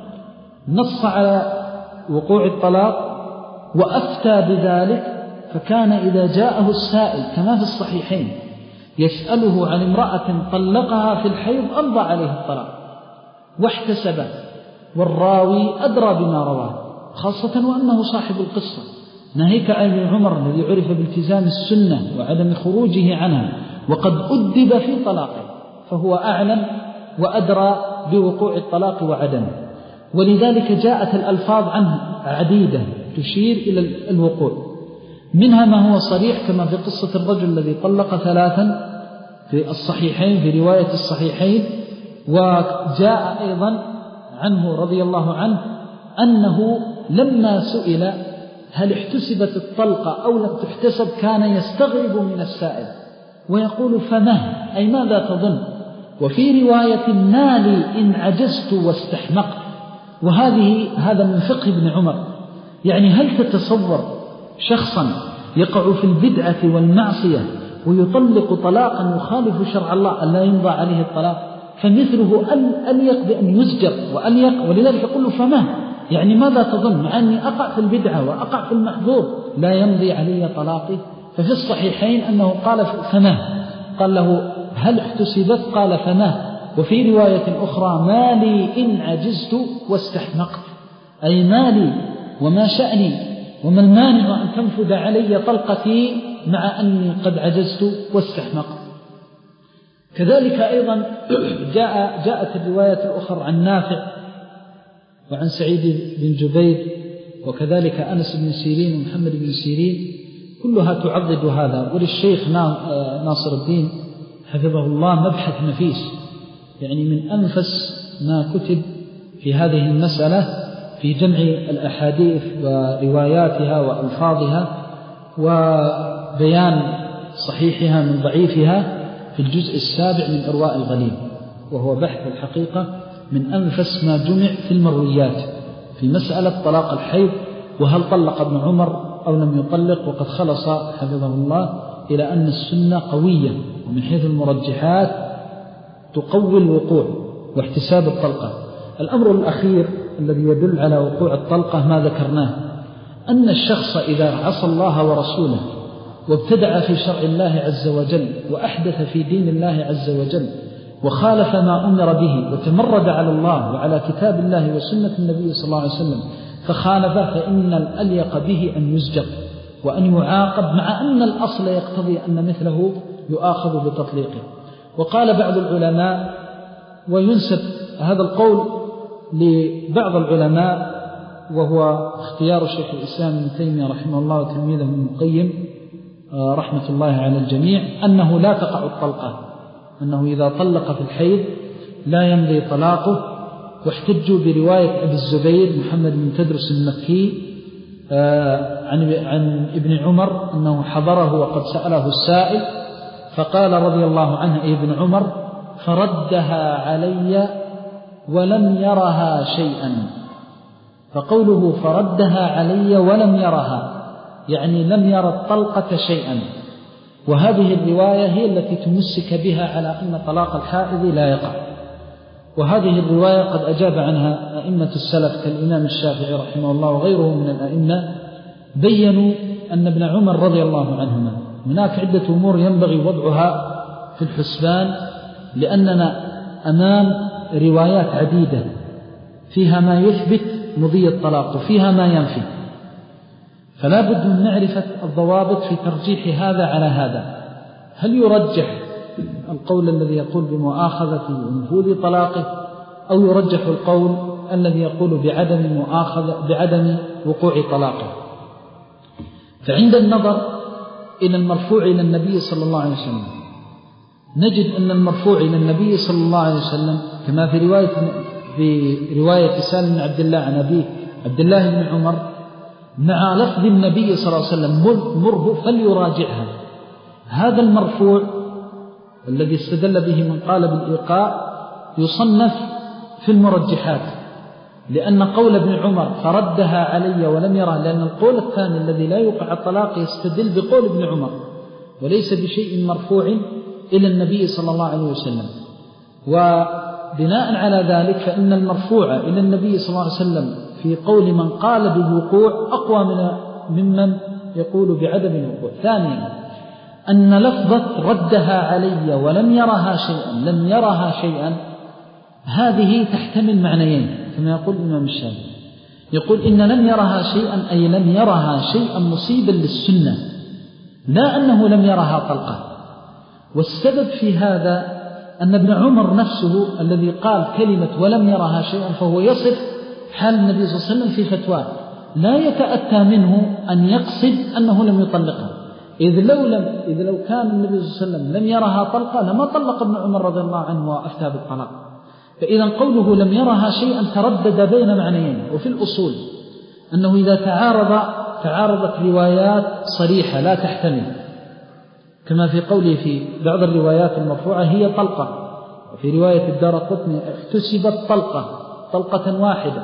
نص على وقوع الطلاق وأفتى بذلك. فكان إذا جاءه السائل كما في الصحيحين يسأله عن امرأة طلقها في الحيض أمضى عليه الطلاق واحتسبه، والراوي أدرى بما رواه، خاصة وأنه صاحب القصة. ناهيك عن ابن عمر الذي عرف بالتزام السنة وعدم خروجه عنها وقد أدب في طلاقه، فهو أعلم وأدرى بوقوع الطلاق وعدمه. ولذلك جاءت الألفاظ عنه عديدة تشير إلى الوقوع، منها ما هو صريح كما في قصة الرجل الذي طلق ثلاثا في الصحيحين في رواية الصحيحين. وجاء أيضا عنه رضي الله عنه أنه لما سئل هل احتسبت الطلقة أو لم تحتسب كان يستغرب من السائل ويقول فما أي ماذا تظن؟ وفي رواية مالي إن عجزت واستحمقت. وهذه هذا من فقه ابن عمر. يعني هل تتصور شخصا يقع في البدعة والمعصية ويطلق طلاقا يخالف شرع الله أن لا يمضى عليه الطلاق؟ فمثله أليق بأن يزجر وأليق. ولذلك يقول له فما يعني ماذا تظن مع أني أقع في البدعة وأقع في المحظور لا يمضي علي طلاقي؟ ففي الصحيحين أنه قال فما، قال له هل احتسبت؟ قال فما. وفي رواية أخرى مالي إن عجزت واستحمقت، أي مالي وما شأني وما المانع أن تنفذ علي طلقتي مع أني قد عجزت واستحمقت. كذلك أيضا جاء جاءت الرواية الأخرى عن نافع وعن سعيد بن جبير وكذلك أنس بن سيرين ومحمد بن سيرين، كلها تعضد هذا. وللشيخ ناصر الدين حفظه الله مبحث نفيس، يعني من أنفس ما كتب في هذه المسألة في جمع الأحاديث ورواياتها وألفاظها وبيان صحيحها من ضعيفها في الجزء السابع من إرواء الغليل، وهو بحث الحقيقة من أنفس ما جمع في المرويات في مسألة طلاق الحيض، وهل طلق ابن عمر أو لم يطلق. وقد خلص حفظه الله إلى أن السنة قوية ومن حيث المرجحات تقوي الوقوع واحتساب الطلقة. الأمر الأخير الذي يدل على وقوع الطلقة ما ذكرناه، أن الشخص إذا عصى الله ورسوله وابتدع في شرع الله عز وجل وأحدث في دين الله عز وجل وخالف ما أمر به وتمرد على الله وعلى كتاب الله وسنة النبي صلى الله عليه وسلم فخالفه، فإن الأليق به أن يزجر وأن يعاقب، مع أن الأصل يقتضي أن مثله يؤاخذ بتطليقه. وقال بعض العلماء، وينسب هذا القول لبعض العلماء وهو اختيار شيخ الإسلام ابن تيمية رحمه الله وتلميذه ابن القيم رحمة الله على الجميع، أنه لا تقع الطلقة، أنه إذا طلق في الحيض لا يمضي طلاقه. واحتجوا برواية أبي الزبير محمد بن تدرس المكي عن ابن عمر أنه حضره وقد سأله السائل فقال رضي الله عنه أي ابن عمر فردها علي ولم يرها شيئا. فقوله فردها علي ولم يرها يعني لم يرى الطلقة شيئا. وهذه الرواية هي التي تمسك بها على أن طلاق الحائض لا يقع. وهذه الرواية قد أجاب عنها أئمة السلف كالإمام الشافعي رحمه الله وغيره من الأئمة، بيّنوا أن ابن عمر رضي الله عنهما هناك عدة أمور ينبغي وضعها في الحسبان، لأننا أمام روايات عديدة فيها ما يثبت مضي الطلاق وفيها ما ينفي، فلا بد من معرفة الضوابط في ترجيح هذا على هذا. هل يرجح القول الذي يقول بمؤاخذة ونفوذ طلاقه، أو يرجح القول الذي يقول بعدم مؤاخذة بعدم وقوع طلاقه؟ فعند النظر إلى المرفوع إلى النبي صلى الله عليه وسلم نجد أن المرفوع إلى النبي صلى الله عليه وسلم كما في رواية في رواية سالم بن عبد الله عن أبيه عبد الله بن عمر مع لفظ النبي صلى الله عليه وسلم مره فليراجعها. هذا المرفوع الذي استدل به من قال بالإيقاع يصنف في المرجحات، لأن قول ابن عمر فردها علي ولم يرى، لأن القول الثاني الذي لا يوقع الطلاق يستدل بقول ابن عمر وليس بشيء مرفوع إلى النبي صلى الله عليه وسلم. وبناء على ذلك فإن المرفوع إلى النبي صلى الله عليه وسلم في قول من قال بالوقوع أقوى من ممن يقول بعدم الوقوع. ثانيا أن لفظة ردها علي ولم يرها شيئا لم يرها شيئا هذه تحتمل معنيين، كما يقول الإمام الشافعي، يقول إن لم يرها شيئا أي لم يرها شيئا مصيبا للسنة، لا أنه لم يرها طلقة. والسبب في هذا أن ابن عمر نفسه الذي قال كلمة ولم يرها شيئا فهو يصف حال النبي صلى الله عليه وسلم في فتواه، لا يتأتى منه أن يقصد أنه لم يطلقها، إذ لو, لم إذ لو كان النبي صلى الله عليه وسلم لم يرها طلقة لما طلق ابن عمر رضي الله عنه وأفتى بالطلاق. فإذا قوله لم يرها شيئا تردد بين معنيين. وفي الأصول أنه إذا تعارض تعارضت روايات صريحة لا تحتمل، كما في قوله في بعض الروايات المرفوعة هي طلقة، وفي رواية الدارقطني احتسبت طلقة طلقة واحدة،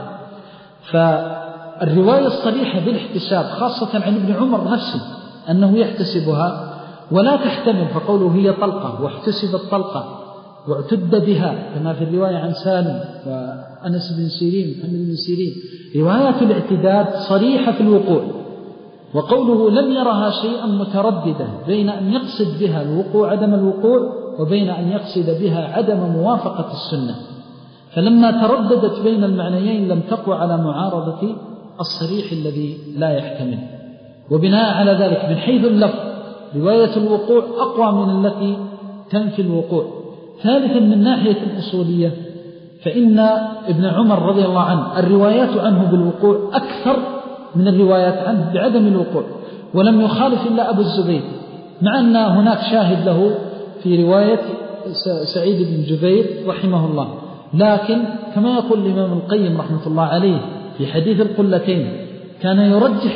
فالرواية الصريحة بالاحتساب خاصة عن ابن عمر نفسه أنه يحتسبها ولا تحتمل، فقوله هي طلقة واحتسبت طلقة واعتد بها كما في الرواية عن سالم وأنس بن سيرين محمد بن سيرين، روايات الاعتداد صريحة في الوقوع. وقوله لم يرها شيئا مترددة بين أن يقصد بها الوقوع عدم الوقوع وبين أن يقصد بها عدم موافقة السنة، فلما ترددت بين المعنيين لم تقوى على معارضة الصريح الذي لا يحتمل. وبناء على ذلك من حيث اللفظ رواية الوقوع أقوى من التي تنفي الوقوع. ثالثا من ناحية الأصولية فإن ابن عمر رضي الله عنه الروايات عنه بالوقوع أكثر من الروايات عنه بعدم الوقوع، ولم يخالف إلا أبو الزبير، مع أن هناك شاهد له في رواية سعيد بن جبير رحمه الله. لكن كما يقول الإمام القيم رحمة الله عليه في حديث القلتين كان يرجح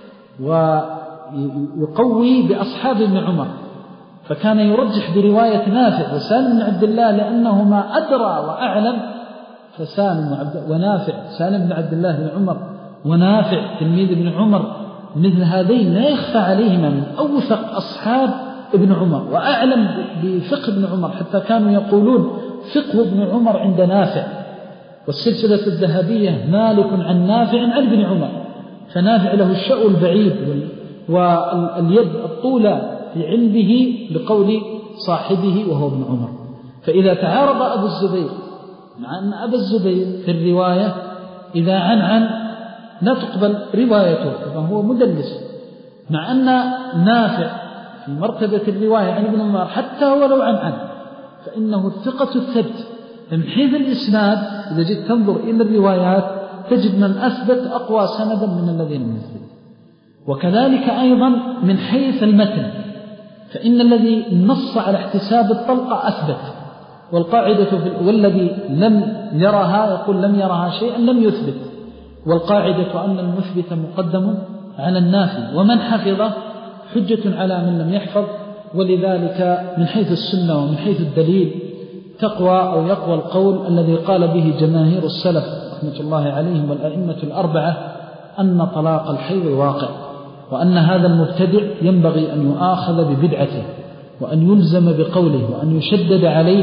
ويقوي بأصحاب ابن عمر، فكان يرجح برواية نافع وسالم بن عبد الله لأنهما أدرى وأعلم، فسالم ونافع سالم بن عبد الله بن عمر ونافع تلميذ ابن عمر مثل هذين لا يخفى عليهما من أوثق أصحاب ابن عمر وأعلم بفقه ابن عمر، حتى كانوا يقولون فقه ابن عمر عند نافع، والسلسلة الذهبية مالك عن نافع عن ابن عمر، فنافع له الشأو البعيد واليد الطولة في علمه لقول صاحبه وهو ابن عمر. فإذا تعارض أبو الزبير مع أن أبا الزبير في الرواية إذا عن عن لا تقبل روايته فهو مدلس، مع أن نافع في مرتبة الرواية عن ابن عمر حتى ولو عن عن فإنه الثقة الثبت. فمن حيث الإسناد إذا جئت تنظر إلى الروايات تجد من أثبت أقوى سندا من الذين لم يثبت. وكذلك أيضا من حيث المتن فإن الذي نص على احتساب الطلقة أثبت، والقاعدة في والذي لم يرها يقول لم يرها شيئا لم يثبت، والقاعدة أن المثبت مقدم على النافي، ومن حفظ حجة على من لم يحفظ. ولذلك من حيث السنة ومن حيث الدليل تقوى أو يقوى القول الذي قال به جماهير السلف رحمة الله عليهم والأئمة الأربعة أن طلاق الحيض واقع، وأن هذا المبتدع ينبغي أن يؤاخذ ببدعته وأن يلزم بقوله وأن يشدد عليه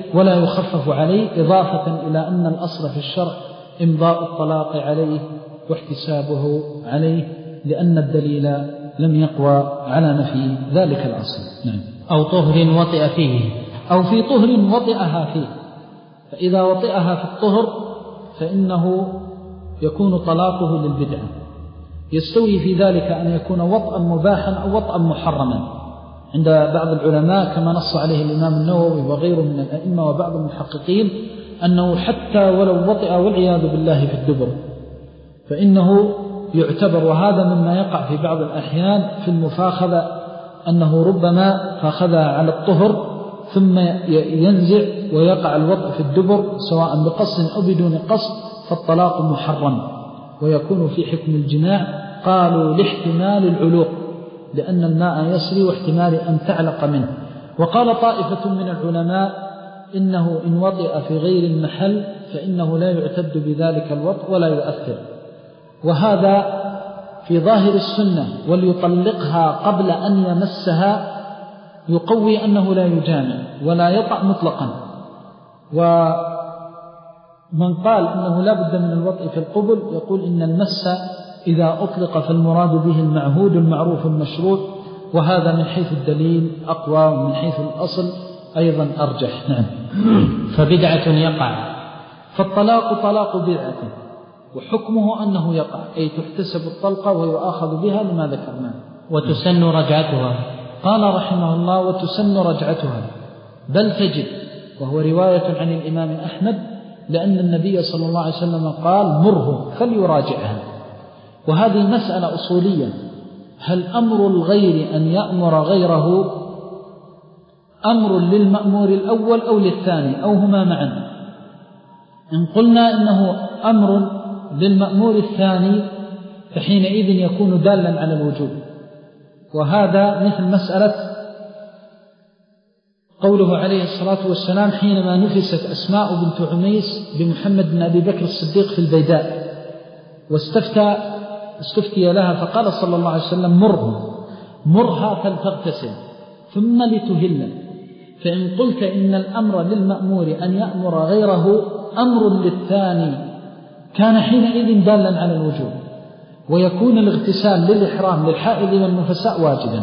ولا يخفف عليه، إضافة إلى أن الأصل في الشرع إمضاء الطلاق عليه واحتسابه عليه، لأن الدليل لم يقوى على نفي ذلك الأصل. نعم. أو طهر وطئ فيه، أو في طهر وطئها فيه، فإذا وطئها في الطهر فإنه يكون طلاقه للبدعة. يستوي في ذلك أن يكون وطئا مباحا أو وطئا محرما عند بعض العلماء، كما نص عليه الإمام النووي وغيره من الأئمة وبعض المحققين، أنه حتى ولو وطئ والعياذ بالله في الدبر فإنه يعتبر. وهذا مما يقع في بعض الأحيان في المفاخذة، أنه ربما فاخذها على الطهر ثم ينزع ويقع الوطء في الدبر سواء بقصد أو بدون قصد، فالطلاق محرم ويكون في حكم الجماع. قالوا لاحتمال العلوق، لأن الماء يسري واحتمال أن تعلق منه. وقال طائفة من العلماء إنه إن وطئ في غير المحل فإنه لا يعتد بذلك الوطء ولا يؤثر، وهذا في ظاهر السنة. وليطلقها قبل أن يمسها يقوي أنه لا يجامع ولا يطأ مطلقا. ومن قال إنه لا بد من الوطء في القبل يقول إن المس إذا أطلق فالمراد به المعهود المعروف المشروع، وهذا من حيث الدليل أقوى ومن حيث الأصل أيضا أرجح. نعم. فبدعة يقع، فالطلاق طلاق بدعة وحكمه أنه يقع، أي تحتسب الطلقة ويؤاخذ بها لما ذكرناه. وتسن رجعتها. قال رحمه الله وتسن رجعتها، بل تجب، وهو رواية عن الإمام أحمد، لأن النبي صلى الله عليه وسلم قال مره فليراجعها. وهذه مسألة أصولية، هل أمر الغير أن يأمر غيره أمر للمأمور الأول أو للثاني أو هما معا؟ إن قلنا إنه أمر للمأمور الثاني فحينئذ يكون دالا على الوجوب، وهذا مثل مسألة قوله عليه الصلاة والسلام حينما نفست أسماء بنت عميس بمحمد بن أبي بكر الصديق في البيداء واستفتى استفتي لها، فقال صلى الله عليه وسلم مره مرها فلتغتسل ثم لتهل. فإن قلت إن الأمر للمأمور أن يأمر غيره أمر للثاني كان حينئذ دالا على الوجوب، ويكون الاغتسال للإحرام للحائض والنفساء واجبا،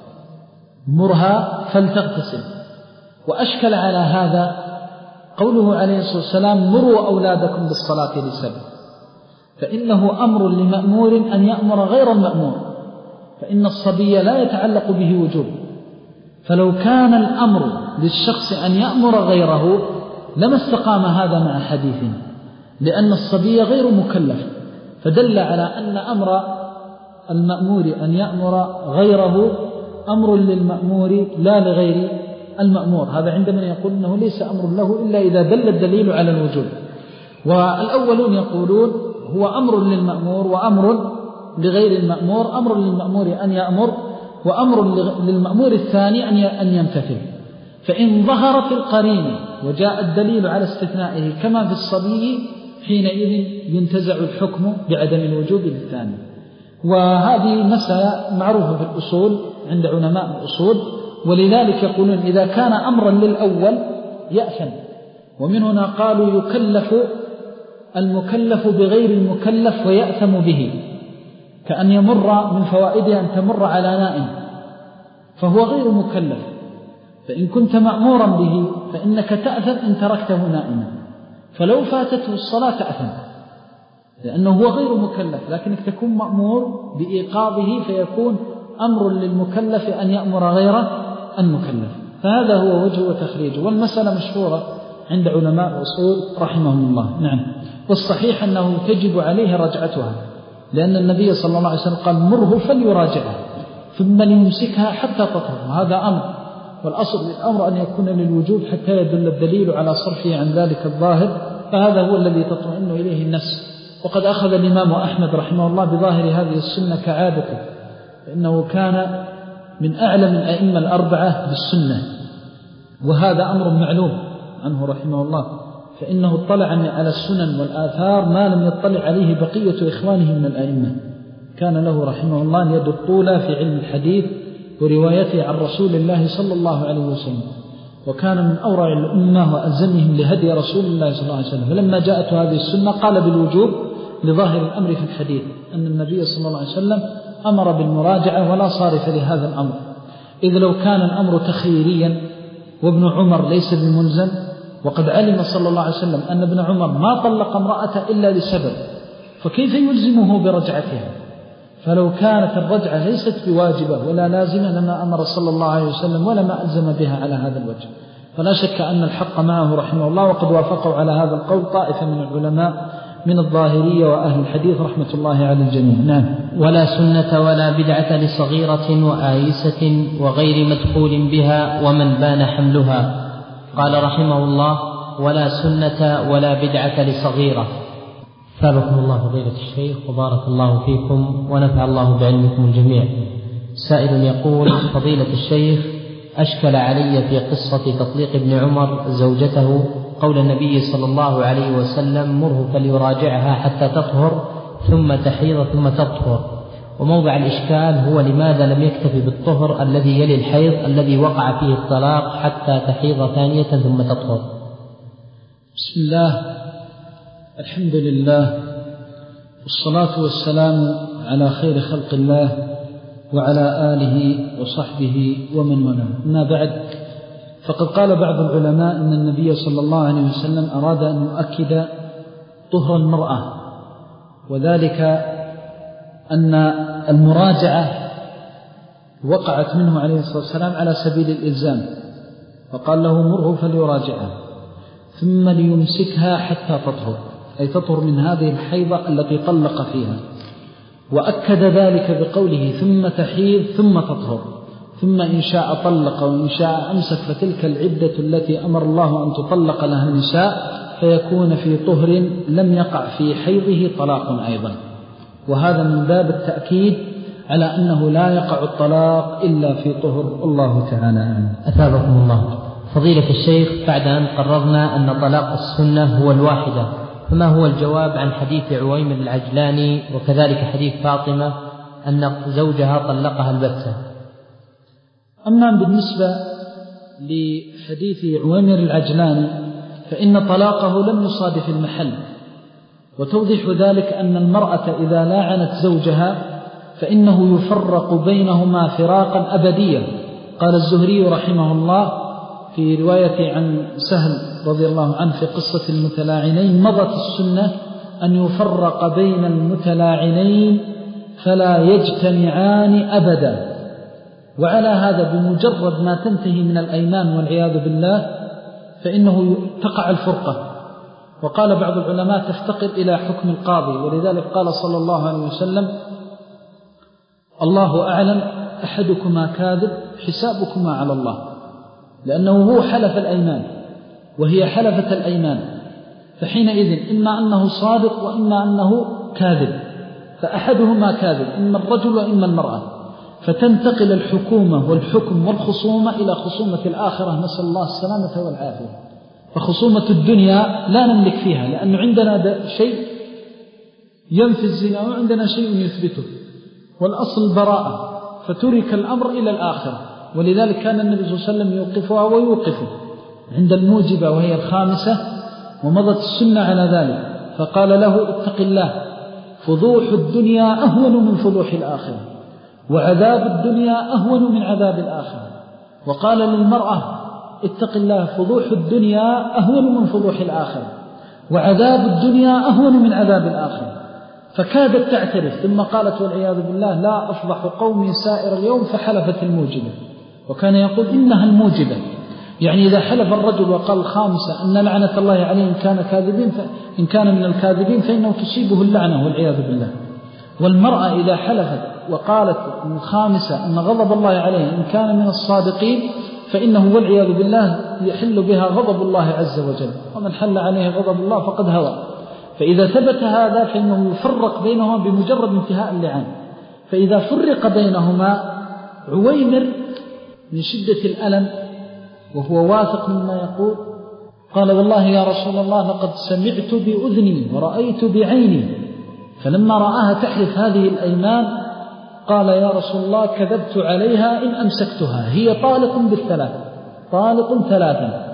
مرها فلتغتسل. وأشكل على هذا قوله عليه الصلاة والسلام مروا أولادكم بالصلاة لسبب، فإنه أمر لمأمور أن يأمر غير المأمور، فإن الصبي لا يتعلق به وجوب. فلو كان الأمر للشخص أن يأمر غيره لما استقام هذا مع حديثه، لأن الصبي غير مكلف، فدل على أن أمر المأمور أن يأمر غيره أمر للمأمور لا لغير المأمور. هذا عندما يقول أنه ليس أمر له إلا إذا دل الدليل على الوجوب. والأولون يقولون هو أمر للمأمور وأمر لغير المأمور، أمر للمأمور أن يأمر وأمر للمأمور الثاني أن يمتثل. فإن ظهرت القرينة وجاء الدليل على استثنائه كما في الصبي حينئذ ينتزع الحكم بعدم الوجوب للثاني. وهذه مسألة معروفة في الأصول عند علماء الأصول، ولذلك يقولون إذا كان أمرا للأول يأثم. ومن هنا قالوا يكلف المكلف بغير المكلف ويأثم به، كأن يمر من فوائده أن تمر على نائم فهو غير مكلف، فإن كنت مأمورا به فإنك تأثم إن تركته نائما، فلو فاتته الصلاة تأثم لأنه هو غير مكلف، لكنك تكون مأمور بإيقاظه فيكون أمر للمكلف أن يأمر غير المكلف. فهذا هو وجه وتخريجه، والمسألة مشهورة عند علماء الأصول رحمهم الله. نعم. والصحيح أنه تجب عليه رجعتها، لأن النبي صلى الله عليه وسلم قال مره فليراجعها ثم ليمسكها حتى تطهر، وهذا أمر، والأصل للأمر أن يكون للوجوب حتى يدل الدليل على صرفه عن ذلك الظاهر، فهذا هو الذي تطمئن إليه النفس. وقد أخذ الإمام أحمد رحمه الله بظاهر هذه السنة كعادته، فإنه كان من أعلم الأئمة الأربعة بالسنة، وهذا أمر معلوم عنه رحمه الله، فإنه اطلع على السنن والآثار ما لم يطلع عليه بقية إخوانه من الأئمة. كان له رحمه الله اليد الطولى في علم الحديث وروايته عن رسول الله صلى الله عليه وسلم، وكان من أورع الأمة وألزمهم لهدي رسول الله صلى الله عليه وسلم. فلما جاءت هذه السنة قال بالوجوب لظاهر الأمر في الحديث أن النبي صلى الله عليه وسلم أمر بالمراجعة ولا صارف لهذا الأمر. إذ لو كان الأمر تخييريا وابن عمر ليس بملزم، وقد علم صلى الله عليه وسلم أن ابن عمر ما طلق امرأة إلا لسبب، فكيف يلزمه برجعتها؟ فلو كانت الرجعة ليست بواجبة ولا لازمة لما أمر صلى الله عليه وسلم ولا ما ألزم بها على هذا الوجه. فلا شك أن الحق معه رحمه الله، وقد وافقوا على هذا القول طائفة من العلماء من الظاهرية وأهل الحديث رحمة الله على الجميع. نعم. ولا سنة ولا بدعة لصغيرة وآيسة وغير مدخول بها ومن بان حملها. قال رحمه الله: ولا سنة ولا بدعة لصغيرة. ثابكم الله فضيلة الشيخ وبارك الله فيكم ونفع الله بعلمكم الجميع. سائل يقول: فضيلة الشيخ، أشكل علي في قصة تطليق ابن عمر زوجته قول النبي صلى الله عليه وسلم: مره فليراجعها حتى تطهر ثم تحيض ثم تطهر. وموضع الإشكال هو لماذا لم يكتفي بالطهر الذي يلي الحيض الذي وقع فيه الطلاق حتى تحيض ثانية ثم تطهر؟ بسم الله، الحمد لله، والصلاة والسلام على خير خلق الله وعلى آله وصحبه ومن والاه. أما بعد، فقد قال بعض العلماء أن النبي صلى الله عليه وسلم أراد أن يؤكد طهر المرأة، وذلك أن المراجعة وقعت منه عليه الصلاة والسلام على سبيل الإلزام، فقال له: مره فليراجعها ثم ليمسكها حتى تطهر، أي تطهر من هذه الحيضة التي طلق فيها. وأكد ذلك بقوله: ثم تحيض ثم تطهر، ثم إن شاء طلق وإن شاء أمسك، فتلك العدة التي أمر الله أن تطلق لها النساء، فيكون في طهر لم يقع في حيضه طلاق أيضا. وهذا من باب التأكيد على أنه لا يقع الطلاق إلا في طهر. الله تعالى أعلم. أثابكم الله. فضيلة الشيخ، بعد أن قررنا أن طلاق السنة هو الواحدة، فما هو الجواب عن حديث عويمر العجلاني وكذلك حديث فاطمة أن زوجها طلقها البتة؟ أما بالنسبة لحديث عويمر العجلاني فإن طلاقه لم يصادف المحل، وتوضح ذلك أن المرأة إذا لاعنت زوجها فإنه يفرق بينهما فراقا أبديا. قال الزهري رحمه الله في رواية عن سهل رضي الله عنه في قصة المتلاعنين: مضت السنة أن يفرق بين المتلاعنين فلا يجتمعان أبدا. وعلى هذا بمجرد ما تنتهي من الأيمان والعياذ بالله فإنه تقع الفرقة. وقال بعض العلماء تفتقر إلى حكم القاضي، ولذلك قال صلى الله عليه وسلم: الله أعلم، أحدكما كاذب، حسابكما على الله، لأنه هو حلف الأيمان وهي حلفة الأيمان، فحينئذ إما أنه صادق وإما أنه كاذب، فأحدهما كاذب، إما الرجل وإما المرأة، فتنتقل الحكومة والحكم والخصومة إلى خصومة الآخرة، نسأل الله السلامة والعافية. فخصومة الدنيا لا نملك فيها، لأنه عندنا شيء ينفي الزنا وعندنا شيء يثبته، والأصل البراءة، فترك الأمر إلى الآخرة. ولذلك كان النبي صلى الله عليه وسلم يوقفها ويوقفه عند الموجبة وهي الخامسة، ومضت السنة على ذلك، فقال له: اتق الله، فضوح الدنيا أهون من فضوح الآخرة، وعذاب الدنيا أهون من عذاب الآخرة. وقال للمرأة: اتق الله، فضوح الدنيا أهون من فضوح الآخرة، وعذاب الدنيا أهون من عذاب الآخرة. فكادت تعترف، ثم قالت: والعياذ بالله، لا أفضح قومي سائر اليوم، فحلفت الموجبة. وكان يقول: إنها الموجبة، يعني إذا حلف الرجل وقال الخامسة أن لعنة الله عليه إن كان كاذبين، فإن كان من الكاذبين فإنه تصيبه اللعنة والعياذ بالله. والمرأة إذا حلفت وقالت الخامسة أن غضب الله عليه إن كان من الصادقين، فإنه والعياذ بالله يحل بها غضب الله عز وجل، ومن حل عليه غضب الله فقد هوى. فإذا ثبت هذا فإنه يفرق بينهما بمجرد انتهاء اللعان. فإذا فرق بينهما، عويمر من شدة الألم وهو واثق مما يقول قال: والله يا رسول الله، لقد سمعت بأذني ورأيت بعيني. فلما رآها تحلف هذه الأيمان قال: يا رسول الله، كذبت عليها إن أمسكتها، هي طالق بالثلاث. طالق ثلاثا،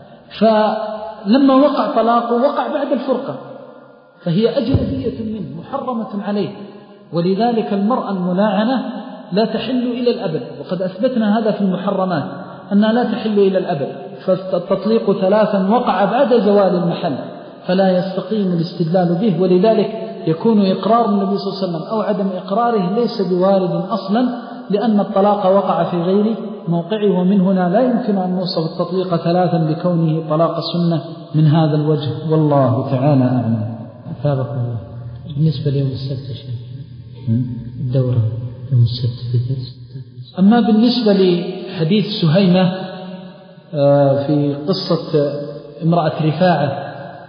فلما وقع طلاقه وقع بعد الفرقة، فهي أجنبية منه محرمة عليه، ولذلك المرأة الملاعنة لا تحل إلى الأبد، وقد أثبتنا هذا في المحرمات أنها لا تحل إلى الأبد. فالتطليق ثلاثا وقع بعد زوال المحل فلا يستقيم الاستدلال به، ولذلك يكون إقرار النبي صلى الله عليه وسلم أو عدم إقراره ليس بوارد أصلا، لأن الطلاق وقع في غير موقعه، ومن هنا لا يمكن أن نوصف التطليق ثلاثا بكونه طلاق السنة من هذا الوجه، والله تعالى أعلم. أثابكم الله. بالنسبة ليوم السبت يا شيخ، الدورة يوم السبت في الدرس. أما بالنسبة لحديث سهيمة في قصة امرأة رفاعة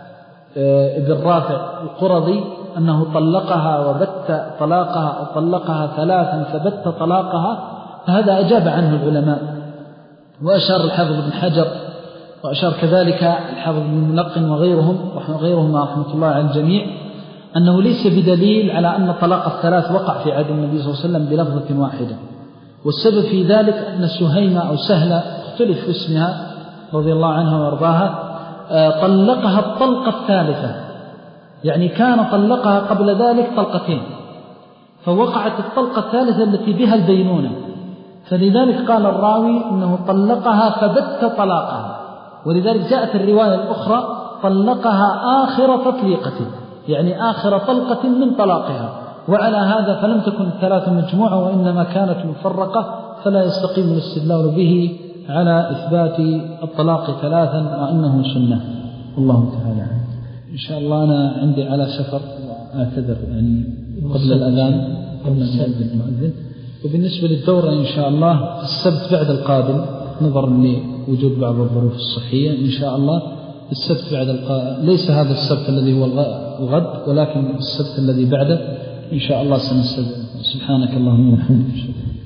ابن رافع القرظي أنه طلقها وبت طلاقها أو طلقها ثلاثا فبت طلاقها، فهذا أجاب عنه العلماء، وأشار الحافظ بن حجر وأشار كذلك الحافظ بن ملقن وغيرهم وغيرهم رحمة الله على الجميع أنه ليس بدليل على أن طلاق الثلاث وقع في عهد النبي صلى الله عليه وسلم بلفظة واحدة. والسبب في ذلك أن سهيمة أو سهلة اختلف في اسمها رضي الله عنها وارضاها طلقها الطلقة الثالثة، يعني كان طلقها قبل ذلك طلقتين، فوقعت الطلقة الثالثة التي بها البينونة، فلذلك قال الراوي أنه طلقها فبت طلاقها، ولذلك جاءت الرواية الأخرى طلقها آخر تطليقة، يعني آخر طلقة من طلاقها، وعلى هذا فلم تكن الثلاث مجموعة وإنما كانت مفرقة، فلا يستقيم الاستدلال به على إثبات الطلاق ثلاثا وأنه سنة. الله تعالى إن شاء الله. أنا عندي على سفر وأعتذر يعني قبل الأذان قبل أن المؤذن. وبالنسبة للدورة إن شاء الله السبت بعد القادم، نظرا لوجود بعض الظروف الصحية إن شاء الله السبت بعد القادم، ليس هذا السبت الذي هو الغد ولكن السبت الذي بعده إن شاء الله سنستدعي. سبحانك اللهم وبحمدك.